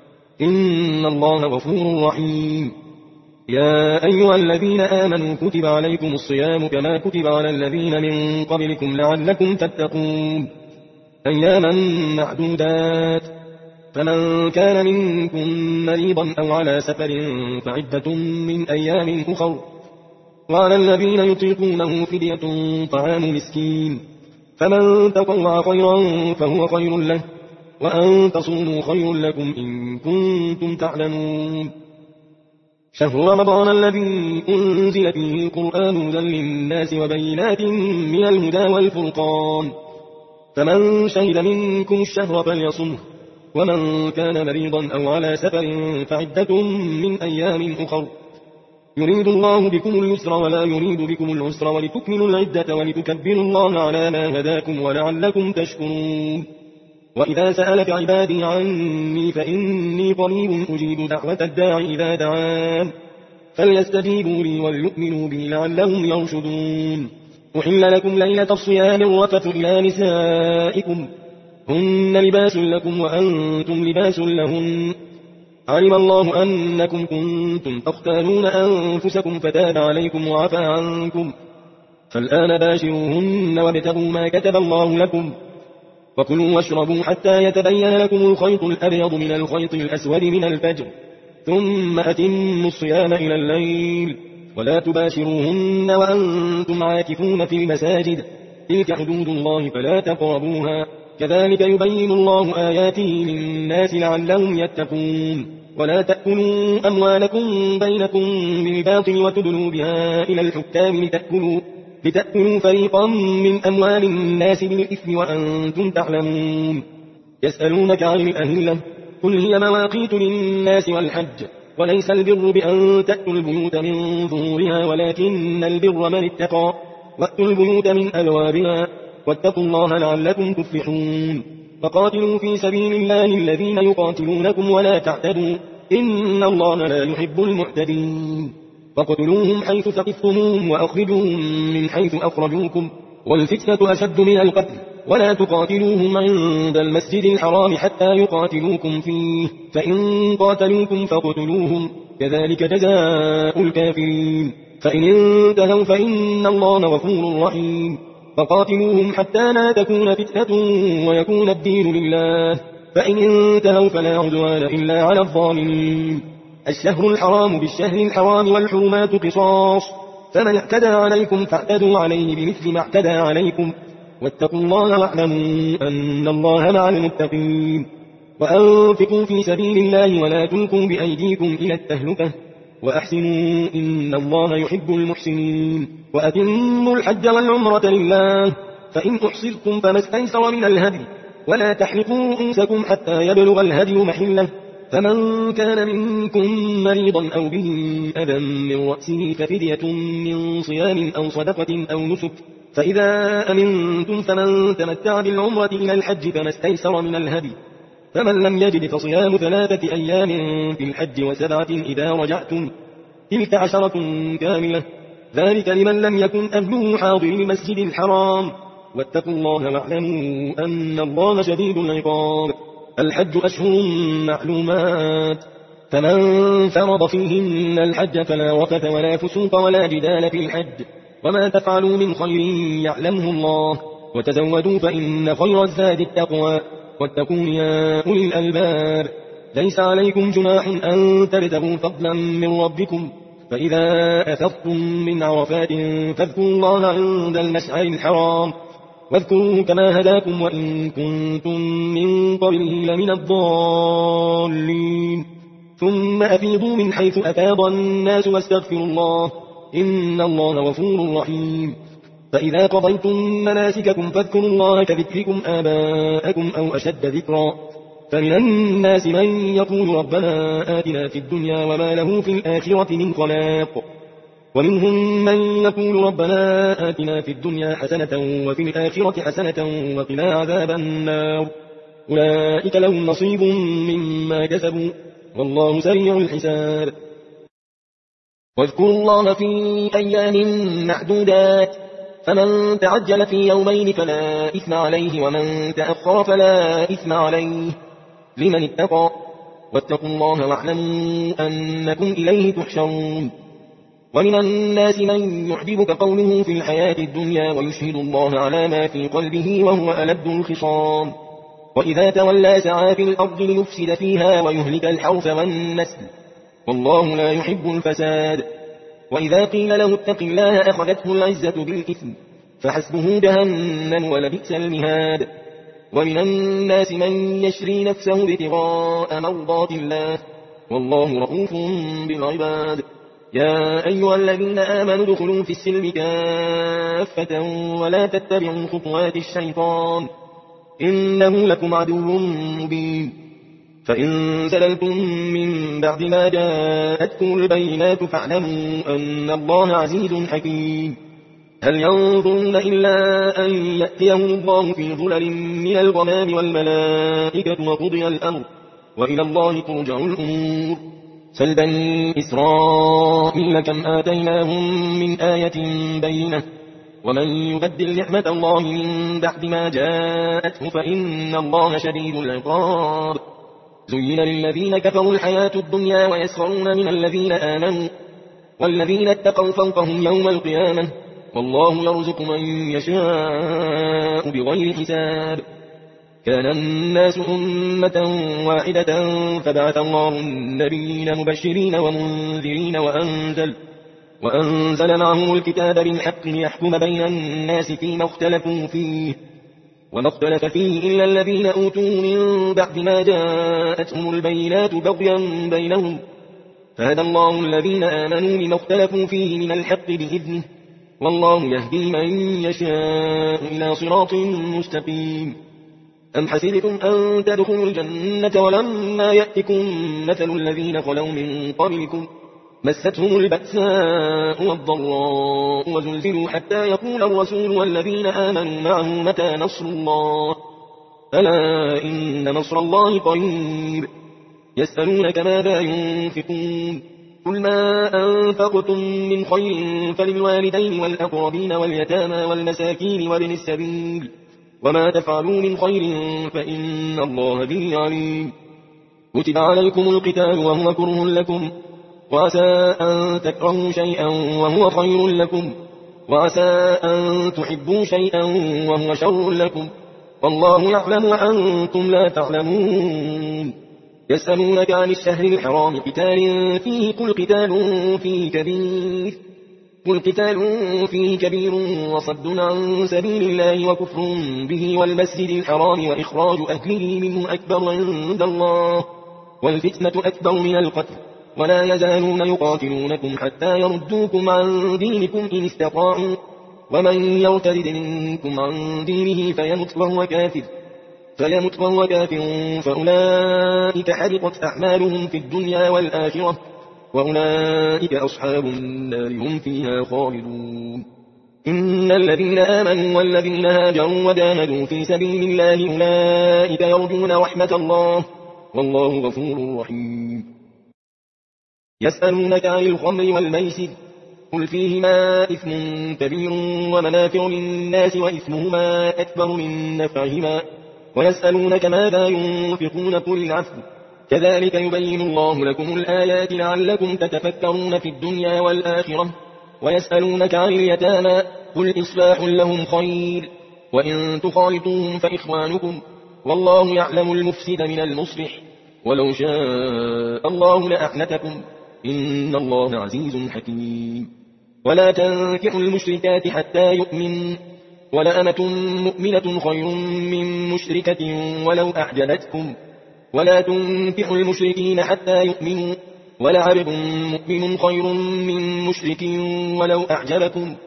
إن الله غفور رحيم. يا أيها الذين آمنوا كتب عليكم الصيام كما كتب على الذين من قبلكم لعلكم تتقون. أياما معدودات، فمن كان منكم مريضا أو على سفر فعدة من أيام أخر، وعلى الذين يطيقونه فدية طعام مسكين، فمن تطوع خيرا فهو خير له، وأن تصوموا خير لكم إن كنتم تعلمون. شهر رمضان الذي أنزل فيه القرآن هدى للناس وبينات من الهدى والفرقان، فمن شهد منكم الشهر فليصمه، ومن كان مريضا أو على سفر فعدة من أيام أخر، يريد الله بكم اليسر ولا يريد بكم العسر ولتكملوا العدة ولتكبروا الله على ما هداكم ولعلكم تشكرون. وإذا سألك عبادي عني فإني قريب أجيب دعوة الداع إذا دعان، فليستجيبوا لي وليؤمنوا بي لعلهم يرشدون. أحل لكم ليلة الصيام الرفث إلى نسائكم هن لباس لكم وأنتم لباس لهن، علم الله أنكم كنتم تختانون أنفسكم فتاب عليكم وعفى عنكم، فالآن باشروهن وابتغوا ما كتب الله لكم، وكلوا واشربوا حتى يتبين لكم الخيط الأبيض من الخيط الأسود من الفجر، ثم أتموا الصيام إلى الليل، ولا تباشروهن وأنتم عاكفون في المساجد، تلك حدود الله فلا تقربوها، كذلك يبين الله آياته للناس لعلهم يتقون. ولا تأكلوا أموالكم بينكم بالباطل وتدلوا بها إلى الحكام لتأكلوا فريقا من أموال الناس بالإثم وأنتم تعلمون. يسألونك عن الأهلة قل هي مواقيت للناس والحج، وليس البر بأن تأتوا البيوت من ظهورها ولكن البر من اتقى، وأتوا البيوت من أبوابها، واتقوا الله لعلكم تفلحون. فقاتلوا في سبيل الله الذين يقاتلونكم ولا تعتدوا إن الله لا يحب المعتدين. فاقتلوهم حيث ثقفتموهم وأخرجوهم من حيث أخرجوكم، والفتنة أشد من القتل، ولا تقاتلوهم عند المسجد الحرام حتى يقاتلوكم فيه، فإن قاتلوكم فاقتلوهم، كذلك جزاء الكافرين. فإن انتهوا فإن الله غفور رحيم. فقاتلوهم حتى لا تكون فتنة ويكون الدين لله، فإن انتهوا فلا عدوان إلا على الظالمين. الشهر الحرام بالشهر الحرام والحرمات قصاص، فمن اعتدى عليكم فاعتدوا عليه بمثل ما اعتدى عليكم، واتقوا الله واعلموا أن الله مع المتقين. وأنفقوا في سبيل الله ولا تلقوا بأيديكم إلى التهلكة، وأحسنوا إن الله يحب المحسنين. وأتموا الحج والعمرة لله، فإن أحصرتم فما استيسر من الهدي، ولا تحلقوا رؤوسكم حتى يبلغ الهدي محله، فمن كان منكم مريضا أو به أذى من رأسه ففدية من صيام أو صدقة أو نسك، فإذا أمنتم فمن تمتع بالعمرة إلى الحج فما استيسر من الهدي، فمن لم يجد فصيام 3 أيام في الحج و7 إذا رجعتم، تلك 10 كاملة، ذلك لمن لم يكن أهله حاضر المسجد الحرام. واتقوا الله واعلموا أن الله شديد العقاب. الحج أشهر معلومات، فمن فرض فيهن الحج فلا رفث ولا فسوق ولا جدال في الحج، وما تفعلوا من خير يعلمه الله، وتزودوا فإن خير الزاد التقوى، واتقون يا أولي الألباب. ليس عليكم جناح أن تبتغوا فضلا من ربكم، فإذا أفضتم من عرفات فاذكروا الله عند المشعر الحرام، واذكروه كما هداكم وإن كنتم من قبله لمن الضالين. ثم أفيضوا من حيث أفاض الناس واستغفروا الله إن الله غفور رحيم. فإذا قضيتم مناسككم فاذكروا الله كذكركم آباءكم أو أشد ذكرا فمن الناس من يقول ربنا آتنا في الدنيا وما له في الآخرة من خلاق ومنهم من يقول ربنا آتنا في الدنيا حسنة وفي الآخرة حسنة وقنا عذاب النار أولئك لهم نصيب مما كسبوا والله سريع الحساب واذكروا الله في أيام معدودات فمن تعجل في يومين فلا إثم عليه ومن تأخر فلا إثم عليه لمن اتقى واتقوا الله واعلموا أنكم إليه تحشرون ومن الناس من يعجبك قوله في الحياة الدنيا ويشهد الله على ما في قلبه وهو ألد الخصام وإذا تولى سعى في الأرض ليفسد فيها ويهلك الحرث والنسل والله لا يحب الفساد وإذا قيل له اتق الله أخذته العزة بالإثم فحسبه جهنم ولبئس المهاد ومن الناس من يشري نفسه ابتغاء مرضات الله والله رؤوف بالعباد يا أيها الذين آمنوا ادخلوا في السلم كافة ولا تتبعوا خطوات الشيطان إنه لكم عدو مبين فإن زللتم من بعد ما جاءتكم البينات فاعلموا أن الله عزيز حكيم هل ينظرون إلا أن يأتيهم الله في ظلل من الغمام والملائكة وقضي الأمر وإلى الله ترجع الأمور سل بني إسرائيل كم آتيناهم من آية بينة ومن يبدل نعمة الله من بعد ما جاءته فإن الله شديد العقاب زين للذين كفروا الحياة الدنيا ويسخرون من الذين آمنوا والذين اتقوا فوقهم يوم القيامة والله يرزق من يشاء بغير حساب كان الناس أمة واحدة فبعث الله النبيين مبشرين ومنذرين وأنزل معهم الكتاب بالحق ليحكم بين الناس فيما اختلفوا فيه وما اختلف فيه إلا الذين أوتوا من بعد ما جاءتهم البينات بغيا بينهم فهدى الله الذين آمنوا لما اختلفوا فيه من الحق بإذنه والله يهدي من يشاء إلى صراط مستقيم أم حسبتم أن تدخلوا الجنة ولما يأتكم مثل الذين خلوا من قبلكم مستهم البأساء والضراء وزلزلوا حتى يقول الرسول والذين آمنوا معه متى نصر الله ألا إن نصر الله قريب يسألونك ماذا ينفقون قل ما أنفقتم من خير فللوالدين والأقربين واليتامى والمساكين وابن السبيل وما تفعلوا من خير فإن الله به عليم كتب عليكم القتال وهو كره لكم وعسى أن تكرهوا شيئا وهو خير لكم وعسى أن تحبوا شيئا وهو شر لكم والله يعلم وأنتم لا تعلمون يسألونك عن الشهر الحرام قتال فيه قل قتال فيه كبير وصد عن سبيل الله وكفر به والمسجد الحرام وإخراج أهله منه أكبر عند الله والفتنة أكبر من القتل ولا يزالون يقاتلونكم حتى يردوكم عن دينكم إن استطاعوا ومن يرتد منكم عن دينه فيمت وهو كافر فأولئك حبطت أعمالهم في الدنيا والآخرة وأولئك أصحاب النار هم فيها خالدون إن الذين آمنوا والذين هاجروا وجاهدوا في سبيل الله أولئك يرجون رحمة الله والله غفور رحيم يسألونك عن الخمر والميسر قل فيهما إثم كبير ومنافع للناس وإثمهما أكبر من نفعهما ويسألونك ماذا ينفقون قل العفو كذلك يبين الله لكم الآيات لعلكم تتفكرون في الدنيا والآخرة ويسألونك عن اليتامى قل إصلاح لهم خير وإن تخالطوهم فإخوانكم والله يعلم المفسد من المصلح ولو شاء الله لأعنتكم إن الله عزيز حكيم ولا تنكحوا المشركات حتى يؤمن ولأمة مؤمنة خير من مشركة ولو أعجبتكم ولا تنكحوا المشركين حتى يؤمنوا ولعبد مؤمن خير من مشرك ولو أعجبكم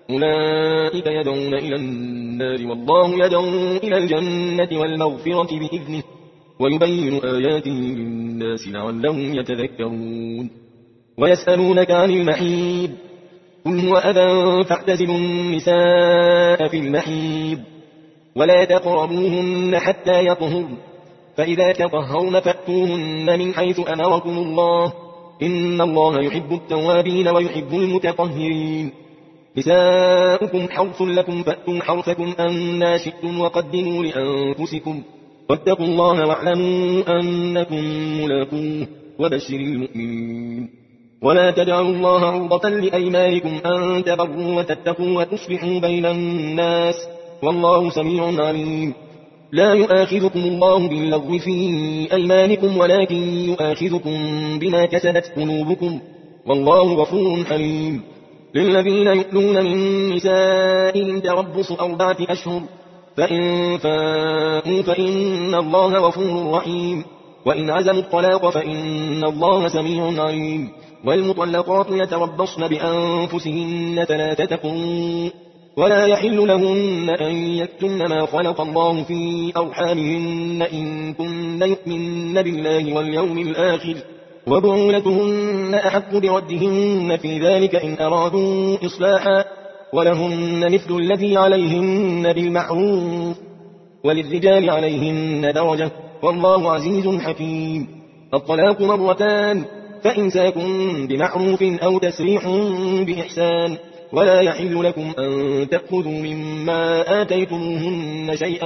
أولئك يدعون إلى النار والله يدعو إلى الجنة والمغفرة بإذنه ويبين آياته للناس لعلهم يتذكرون ويسألونك عن المحيض قل هو أذى فاعتزلوا النساء في المحيض ولا تقربوهن حتى يطهرن فإذا تطهرن فأتوهن من حيث أمركم الله إن الله يحب التوابين ويحب المتطهرين نساؤكم حرث لكم فأتوا حرثكم أنى شئتم وقدموا لأنفسكم واتقوا الله واعلموا أنكم ملاقوه وبشر المؤمنين ولا تجعلوا الله عرضة لأيمانكم أن تبروا وتتقوا وتصلحوا بين الناس والله سميع عليم لا يؤاخذكم الله باللغو في أيمانكم ولكن يؤاخذكم بما كسبت قلوبكم والله غفور حليم للذين يؤلون من نسائهم تربص 4 أشهر فإن فاءوا فإن الله غفور رحيم وإن عزموا الطلاق فإن الله سميع عليم والمطلقات يتربصن بأنفسهن 3 قروء ولا يحل لهن أن يكتمن ما خلق الله في أرحامهن إن كن يؤمن بالله واليوم الآخر وبعولتهن أحق بردهن في ذلك إن أرادوا إصلاحا ولهن مثل الذي عليهن بالمعروف وللرجال عليهن درجة والله عزيز حكيم الطلاق 2 مرتان فإمساك بمعروف أو تسريح بإحسان ولا يحل لكم أن تأخذوا مما آتيتموهن شيئا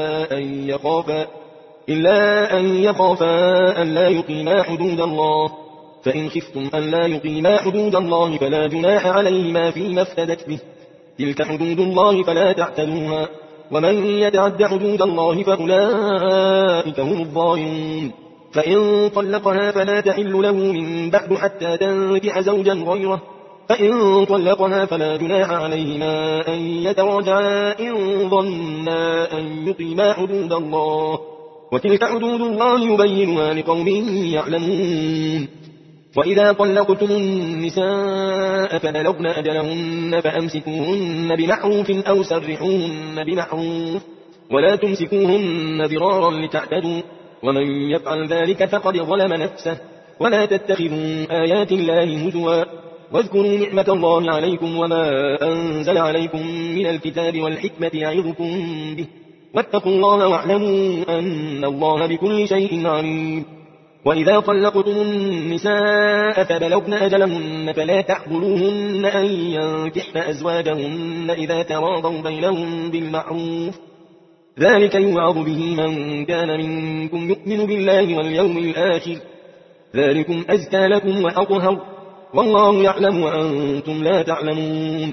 إلا أن يخافا أن لا يقيما حدود الله فإن خفتم أن لا يقيما حدود الله فلا جناح عليهما فيما افتدت به تلك حدود الله فلا تعتدوها ومن يتعد حدود الله فأولئك هم الظالمون فإن طلقها فلا تحل له من بعد حتى تنكح زوجا غيره فإن طلقها فلا جناح عليهما أن يتراجعا إن ظنا أن يقيما حدود الله وتلك حدود الله يبينها لقوم يعلمون وإذا طلقتم النساء فبلغن أجلهن فأمسكوهن بمعروف أو سرحوهن بمعروف ولا تمسكوهن ضرارا لتعتدوا ومن يفعل ذلك فقد ظلم نفسه ولا تتخذوا آيات الله هزوا واذكروا نعمة الله عليكم وما أنزل عليكم من الكتاب والحكمة يعظكم به واتقوا الله واعلموا أن الله بكل شيء عليم وإذا طلقتم النساء فبلغن أجلهن فلا تحضروهن أن ينكحن أزواجهن إذا تراضوا بينهم بالمعروف ذلك يوعظ به من كان منكم يؤمن بالله واليوم الآخر ذلكم أزكى لكم وأطهر والله يعلم وأنتم لا تعلمون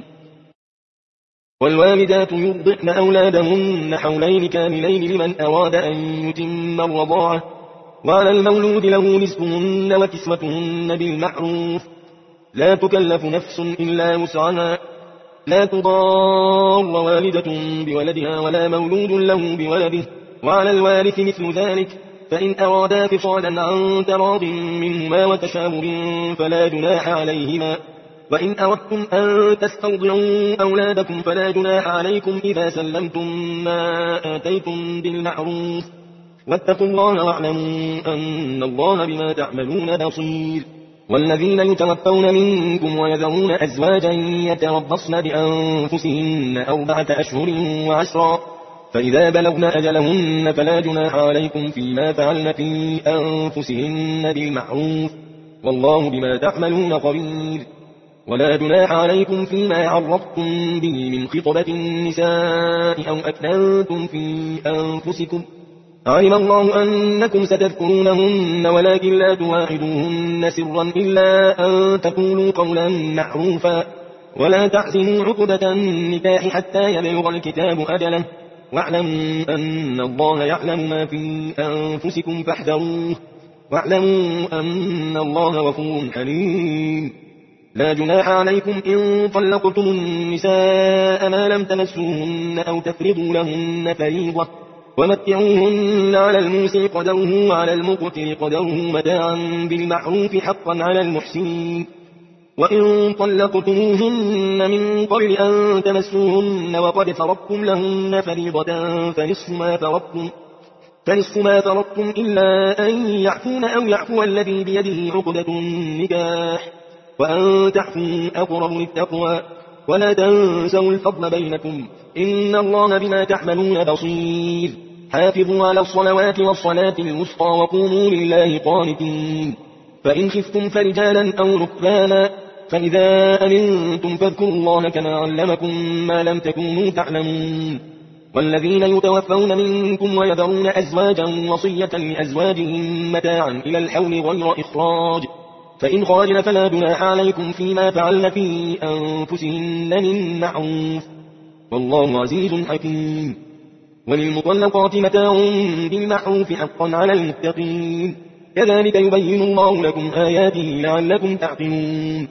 والوالدات يرضعن أولادهن حولين كاملين لمن أراد أن يتم الرضاعة وعلى المولود له رزقهن وكسوتهن بالمعروف لا تكلف نفس إلا وسعها لا تضار والدة بولدها ولا مولود له بولده وعلى الوارث مثل ذلك فإن أرادا فصالا عن تراض منهما وتشاور فلا جناح عليهما وإن أردتم أن تسترضعوا أولادكم فلا جناح عليكم إذا سلمتم ما آتيتم بالمعروف واتقوا الله واعلموا أن الله بما تعملون بصير والذين يتوفون منكم ويذرون أزواجا يتربصن بأنفسهن 4 أشهر و10 فإذا بلغن أجلهن فلا جناح عليكم فيما فعلن في أنفسهن بالمعروف والله بما تعملون خبير ولا جناح عليكم فيما عرضتم به من خطبة النساء أو أكننتم في أنفسكم علم الله أنكم ستذكرونهن ولكن لا تواعدوهن سرا إلا أن تقولوا قولا معروفا ولا تعزموا عقدة النكاح حتى يبلغ الكتاب أجله واعلموا أن الله يعلم ما في أنفسكم فاحذروه واعلموا أن الله غفور حليم لا جناح عليكم إن طلقتم النساء ما لم تمسوهن أو تفرضوا لهن فريضة ومتعوهن على الموسع قدره وعلى المقتر قدره متاعا بالمعروف حقا على المحسنين وإن طلقتموهن من قبل أن تمسوهن وقد فرضتم لهن فريضة فنصف ما فرضتم إلا أن يعفون أو يعفو الذي بيده عقدة النكاح وأن تعفوا أقرب للتقوى ولا تنسوا الفضل بينكم إن الله بما تعملون بصير حافظوا على الصلوات والصلاة الوسطى وقوموا لله قانتين فإن خفتم فرجالا أو ركبانا فإذا أمنتم فاذكروا الله كما علمكم ما لم تكونوا تعلمون والذين يتوفون منكم ويذرون أزواجا وصية لأزواجهم متاعا إلى الحول غير إخراج فإن خرجن فلا جناح عليكم فيما فعلن في أنفسهن من معروف والله عزيز حكيم وللمطلقات متاع بالمعروف حقا على المتقين كذلك يبين الله لكم آياته لعلكم تعقلون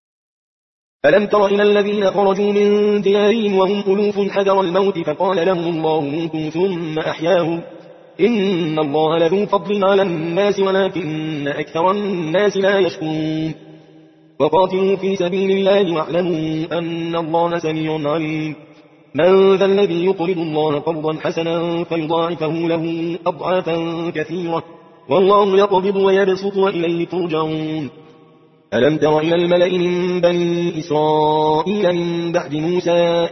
ألم تر إلى الذين خرجوا من ديارهم وهم ألوف حذر الموت فقال لهم الله موتوا ثم أحياهم إن الله لذو فضل على الناس ولكن أكثر الناس لا يشكرون وقاتلوا في سبيل الله واعلموا أن الله سميع عليم من ذا الذي يقرض الله قرضا حسنا فيضاعفه له أضعافا كثيرة والله يقبض ويبسط وإليه ترجعون ألم تر إلى الملأ من بني إسرائيل من بعد موسى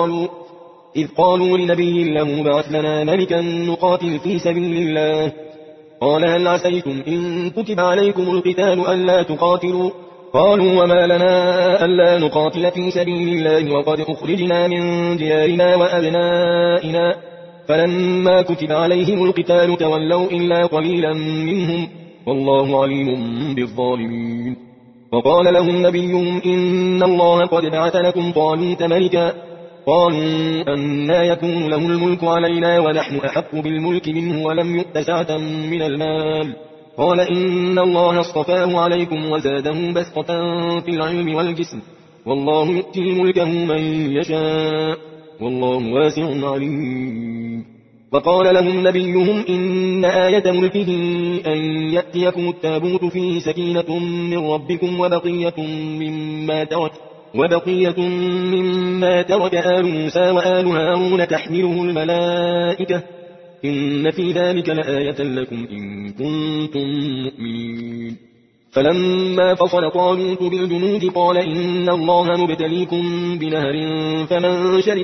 إذ قالوا لنبي له بعث لنا ملكا نقاتل في سبيل الله قال هل عسيتم إن كتب عليكم القتال ألا تقاتلوا قالوا وما لنا ألا نقاتل في سبيل الله وقد أخرجنا من ديارنا وأبنائنا فلما كتب عليهم القتال تولوا إلا قليلا منهم والله عليم بالظالمين وقال لهم نبيهم إن الله قد بعث لكم طالوت ملكا قالوا أنى يكون له الملك علينا ونحن أحق بالملك منه ولم يؤت سعة من المال قال إن الله اصطفاه عليكم وزاده بسطة في العلم والجسم والله يؤتي ملكه من يشاء والله واسع عليم وقال لهم نبيهم إن آية ملكه أن يأتيكم التابوت فيه سكينة من ربكم وبقية مما ترك آل موسى وآل هارون تحمله الملائكة إن في ذلك لآية لكم إن كنتم مؤمنين فلما فصل طالوت بالجنود قال إن الله مبتليكم بنهر فمن شرب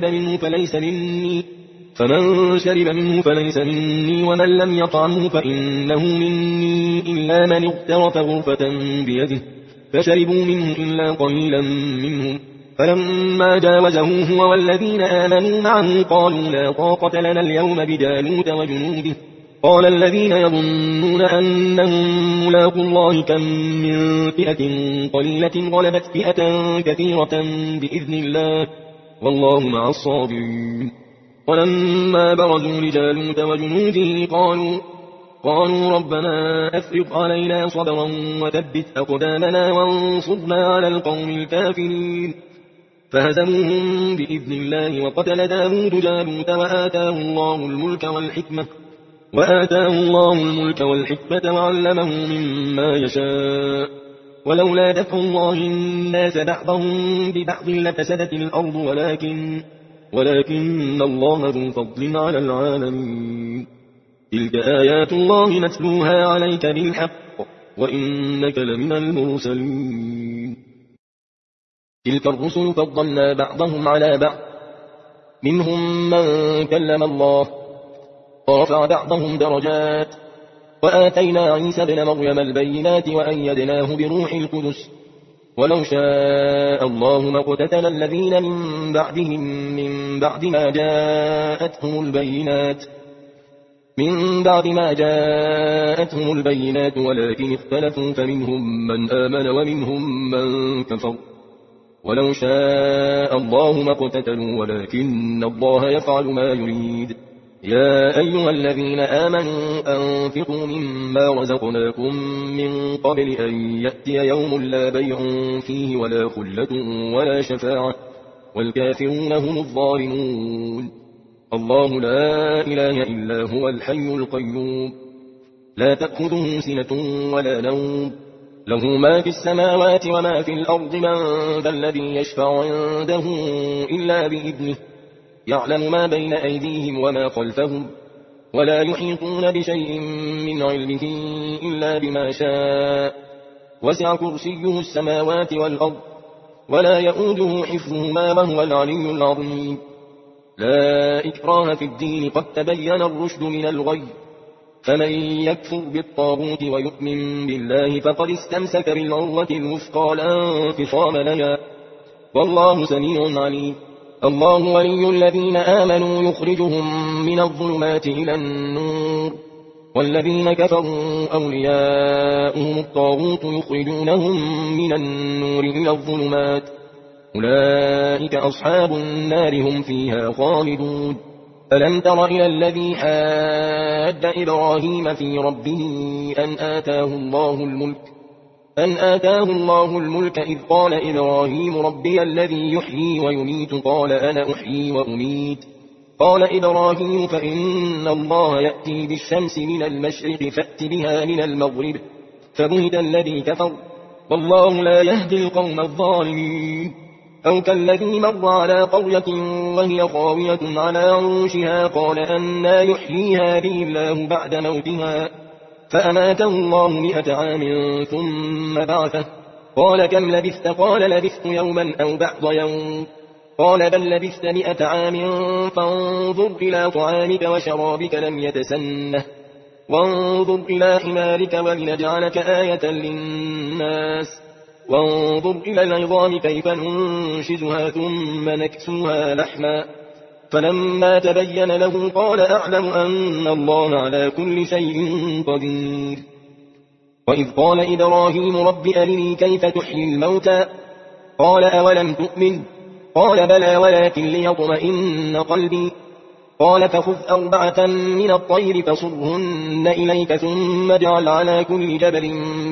منه فليس مني ومن لم يطعمه فإنه مني إلا من اغترف غرفة بيده فشربوا منه إلا قليلا منهم فلما جاوزه هو والذين آمنوا معه قالوا لا طاقة لنا اليوم بجالوت وجنوده قال الذين يظنون أنهم ملاقوا الله كم من فئة قليلة غلبت فئة كثيرة بإذن الله والله مع الصابرين ولما برزوا لجالوت وجنوده قالوا ربنا أفرغ علينا صبرا وثبت أقدامنا وانصرنا على القوم الكافرين فهزموهم بإذن الله وقتل داود جالوت وآتاه الله الملك والحكمة وعلمه مما يشاء ولولا دفع الله الناس بعضهم ببعض لفسدت الأرض ولكن الله ذو فضل على العالمين تلك آيات الله نتلوها عليك بالحق وإنك لمن المرسلين تلك الرسل فضلنا بعضهم على بعض منهم من كلم الله ورفع بعضهم درجات وآتينا عيسى ابن مريم البينات وأيدناه بروح القدس ولو شاء الله ما اقتتل الذين من بعدهم من بعد ما جاءتهم البينات ولكن اختلفوا فمنهم من آمن ومنهم من كفر ولو شاء الله ما اقتتلوا ولكن الله يفعل ما يريد يا أيها الذين آمنوا أنفقوا مما رزقناكم من قبل أن يأتي يوم لا بيع فيه ولا خلة ولا شفاعة والكافرون هم الظالمون الله لا إله إلا هو الحي القيوم لا تأخذه سنة ولا نوم له ما في السماوات وما في الأرض من ذا الذي يشفع عنده إلا بإذنه يعلم ما بين أيديهم وما خلفهم ولا يحيطون بشيء من علمه إلا بما شاء وسع كرسيه السماوات والأرض ولا يؤوده حفظهما وهو العلي العظيم لا إكراه في الدين قد تبين الرشد من الغي فمن يكفر بالطاغوت ويؤمن بالله فقد استمسك بالعروة الوثقى لا انفصام لها والله سميع عليم الله ولي الذين آمنوا يخرجهم من الظلمات إلى النور والذين كفروا أولياؤهم الطاغوت يخرجونهم من النور إلى الظلمات أولئك أصحاب النار هم فيها خالدون ألم تر إلى الذي حاج إبراهيم في ربه أن آتاه الله الملك إذ قال إبراهيم ربي الذي يحيي ويميت قال أنا أحيي وأميت قال إبراهيم فإن الله يأتي بالشمس من المشرق فأت بها من المغرب فبهت الذي كفر والله لا يهدي القوم الظالمين أو كالذي مر على قرية وهي خاوية على عروشها قال أنى يحيي هذه الله بعد موتها فأماته الله 100 عام ثم بعثه قال كم لبثت قال لبثت يوما أو بعض يوم قال بل لبثت 100 عام فانظر إلى طعامك وشرابك لم يتسنه وانظر إلى حمارك ولنجعلك آية للناس وانظر إلى العظام كيف ننشزها ثم نكسوها لحما فلما تبين له قال أعلم أن الله على كل شيء قدير وإذ قال إبراهيم رب أرني كيف تحيي الموتى قال أولم تؤمن قال بلى ولكن ليطمئن قلبي قال فخذ 4 من الطير فصرهن إليك ثم اجعل على كل جبل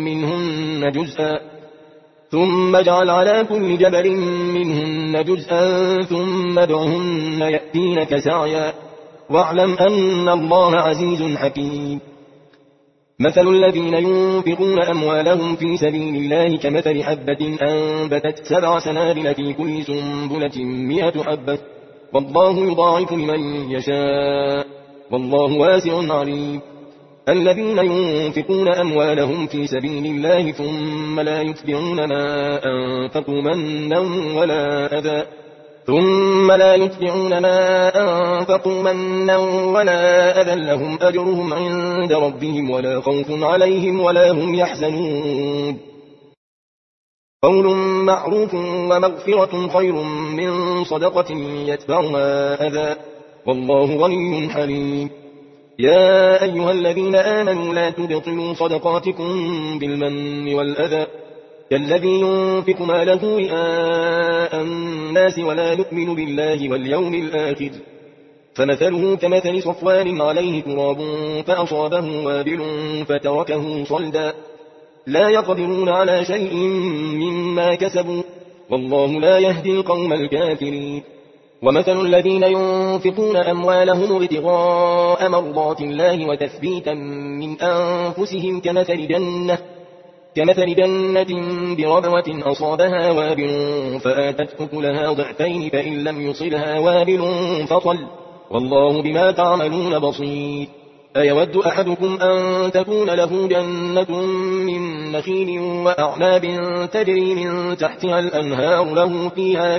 منهن جزءا ثم ادعهن يأتينك سعيا واعلم أن الله عزيز حكيم مثل الذين ينفقون أموالهم في سبيل الله كمثل حبة أنبتت 7 سنابل في كل سنبلة 100 حبة والله يضاعف لمن يشاء والله واسع عليم الذين ينفقون أموالهم في سبيل الله ثم لا يتبعون ما أنفقوا منا ولا أذى لهم أجرهم عند ربهم ولا خوف عليهم ولا هم يحزنون قول معروف ومغفرة خير من صدقة يتبعها أذى والله غني حليم يا أيها الذين آمنوا لا تبطلوا صدقاتكم بالمن والأذى كالذي ينفق ماله رئاء الناس ولا يؤمن بالله واليوم الآخر فمثله كمثل صفوان عليه تراب فأصابه وابل فتركه صلدا لا يقدرون على شيء مما كسبوا والله لا يهدي القوم الكافرين ومثل الذين ينفقون أموالهم ابتغاء مرضات الله وتثبيتا من أنفسهم كمثل جنة بربوة أصابها وابل فآتت أكلها ضعفين فإن لم يصلها وابل فطل والله بما تعملون بصير أيود أحدكم أن تكون له جنة من نخيل وأعناب تجري من تحتها الأنهار له فيها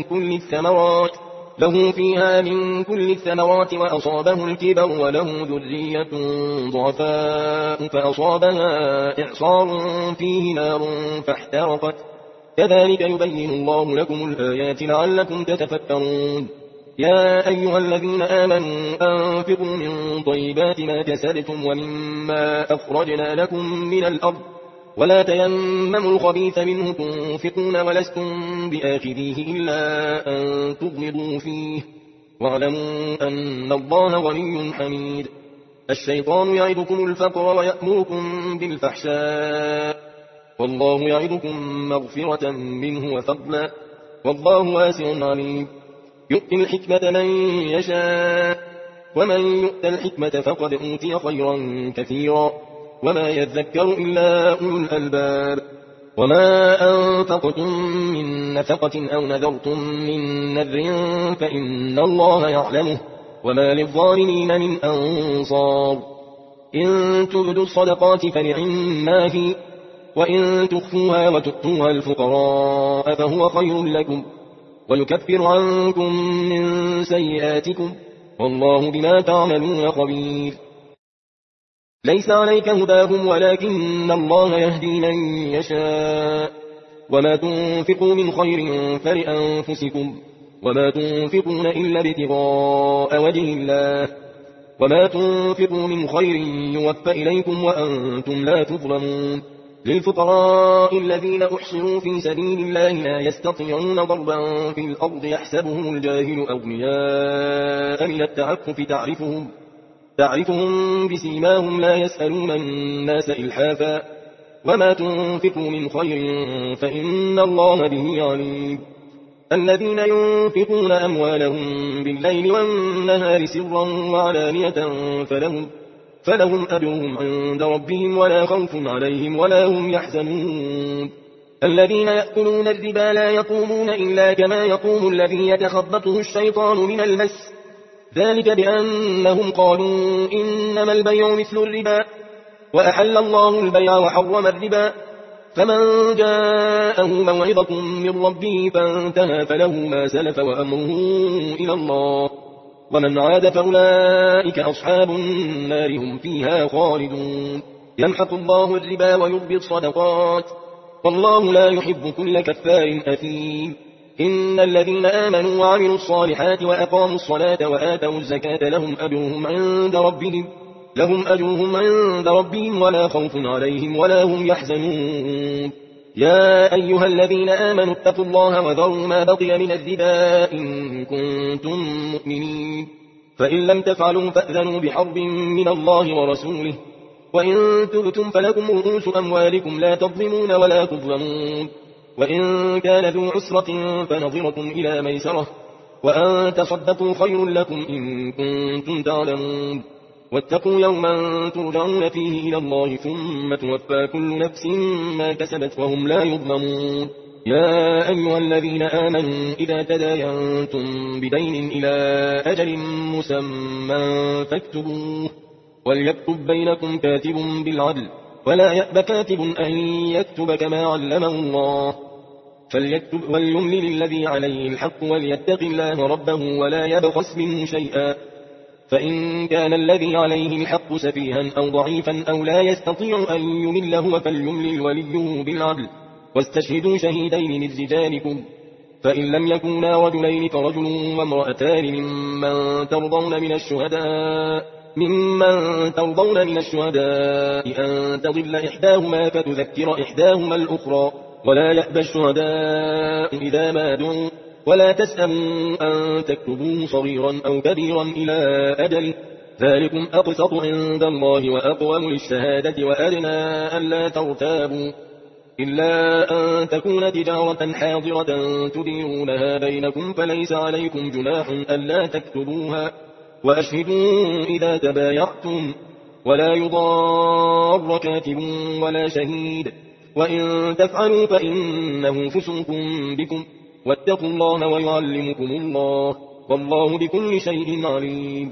من كل الثمرات وأصابه الكبر وله ذرية ضعفاء فأصابها إعصار فيه نار فاحترقت كذلك يبين الله لكم الآيات لعلكم تتفكرون يا أيها الذين آمنوا أنفقوا من طيبات ما كسبتم ومما أخرجنا لكم من الأرض ولا تيمموا الخبيث منه تنفقون ولستم بآخذيه إلا أن تغمضوا فيه واعلموا أن الله غني حميد الشيطان يعدكم الفقر ويأمركم بالفحشاء والله يعدكم مغفرة منه وفضلا والله واسع عليم يؤتي الحكمة من يشاء ومن يؤت الحكمة فقد أوتي خيرا كثيرا وما يذكر إلا أولو الألباب. وما أنفقتم من نفقة أو نذرتم من نذر فإن الله يعلمه وما للظالمين من أنصار. إن تبدوا الصدقات فنعما هي، وإن تخفوها وتؤتوها الفقراء فهو خير لكم ويكفر عنكم من سيئاتكم والله بما تعملون خبير. ليس عليك هداهم ولكن الله يهدي من يشاء. وما تنفقوا من خير فلأنفسكم وما تنفقون إلا ابتغاء وجه الله وما تنفقوا من خير يوفى إليكم وأنتم لا تظلمون. للفقراء الذين أحصروا في سبيل الله لا يستطيعون ضربا في الأرض يحسبهم الجاهل أغنياء من التعفف تعرفهم بسيماهم لا يسألون الناس إلحافا وما تنفقوا من خير فإن الله به عليم. الذين ينفقون أموالهم بالليل والنهار سرا وعلانية فلهم أجرهم عند ربهم ولا خوف عليهم ولا هم يحزنون. الذين يأكلون الربا لا يقومون إلا كما يقوم الذي يتخبطه الشيطان من المس، ذلك بأنهم قالوا إنما البيع مثل الربا وأحل الله البيع وحرم الربا. فمن جاءه موعظة من ربه فانتهى فله ما سلف وأمره إلى الله ومن عاد فأولئك أصحاب النار هم فيها خالدون. يمحق الله الربا ويربي الصدقات والله لا يحب كل كفار أثيم. إن الذين آمنوا وعملوا الصالحات وأقاموا الصلاة وآتوا الزكاة لهم أجرهم عند ربهم ولا خوف عليهم ولا هم يحزنون. يا أيها الذين آمنوا اتقوا الله وذروا ما بقي من الربا إن كنتم مؤمنين، فإن لم تفعلوا فأذنوا بحرب من الله ورسوله، وإن تبتم فلكم رؤوس أموالكم لا تظلمون ولا تظلمون. وإن كان ذو عسرة فنظرة إلى ميسرة وأن تصدقوا خير لكم إن كنتم تعلمون. واتقوا يوما ترجعون فيه إلى الله ثم توفى كل نفس ما كسبت وهم لا يظلمون. يا أيها الذين آمنوا إذا تداينتم بدين إلى أجل مسمى فاكتبوه وليكتب بينكم كاتب بالعدل ولا يأب كاتب أن يكتب كما علمه الله، فليكتب وليملل الذي عليه الحق وليتق الله ربه ولا يبخس منه شيئا. فإن كان الذي عليه الحق سفيها أو ضعيفا أو لا يستطيع أن يمل هو فليملل وليه بالعدل واستشهدوا شهيدين من رجالكم، فإن لم يكونا رجلين فرجل وامرأتان ممن ترضون من الشهداء أن تضل إحداهما فتذكر إحداهما الأخرى، ولا يأبى الشهداء إذا ما دعوا، ولا تسأموا أن تكتبوه صغيرا أو كبيرا إلى أجله، ذلكم أقسط عند الله وأقوم للشهادة وأدنى ألا ترتابوا، إلا أن تكون تجارة حاضرة تديرونها بينكم فليس عليكم جناح ألا تكتبوها، وأشهدوا إذا تبايعتم، ولا يضار كاتب ولا شهيد، وإن تفعلوا فإنه فسوق بكم، واتقوا الله ويعلمكم الله والله بكل شيء عليم.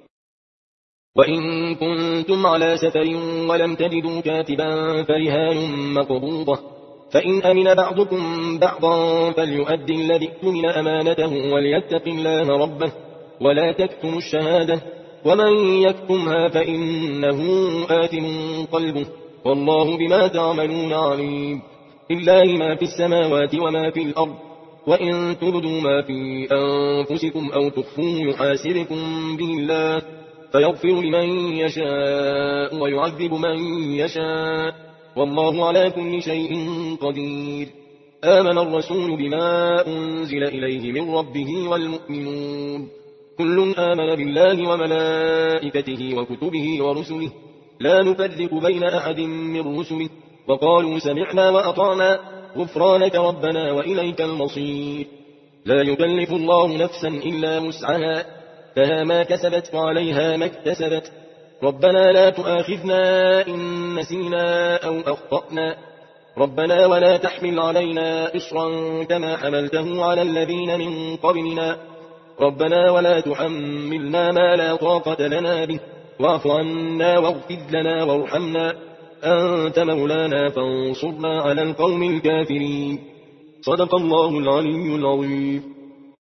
وإن كنتم على سفر ولم تجدوا كاتبا فرهان مقبوضة، فإن أمن بعضكم بعضا فليؤدي الذي اؤتمن أمانته وليتق الله ربه ولا تكتموا الشهادة، ومن يكتمها فإنه آثم قلبه والله بما تعملون عليم. لله ما في السماوات وما في الأرض، وإن تبدوا ما في أنفسكم أو تخفوه يحاسبكم به الله فيغفر لمن يشاء ويعذب من يشاء والله على كل شيء قدير. آمن الرسول بما أنزل إليه من ربه والمؤمنون كل آمن بالله وملائكته وكتبه ورسله لا نفرق بين أحد من رسله وقالوا سمعنا وأطعنا غفرانك ربنا وإليك المصير. لا يكلف الله نفسا إلا وسعها لها ما كسبت وعليها ما اكتسبت ربنا لا تؤاخذنا إن نسينا أو أخطأنا ربنا ولا تحمل علينا إصرا كما حملته على الذين من قبلنا ربنا ولا تحملنا ما لا طاقة لنا به واعف عنا واغفر لنا وارحمنا أنت مولانا فانصرنا على القوم الكافرين. صدق الله العلي العظيم.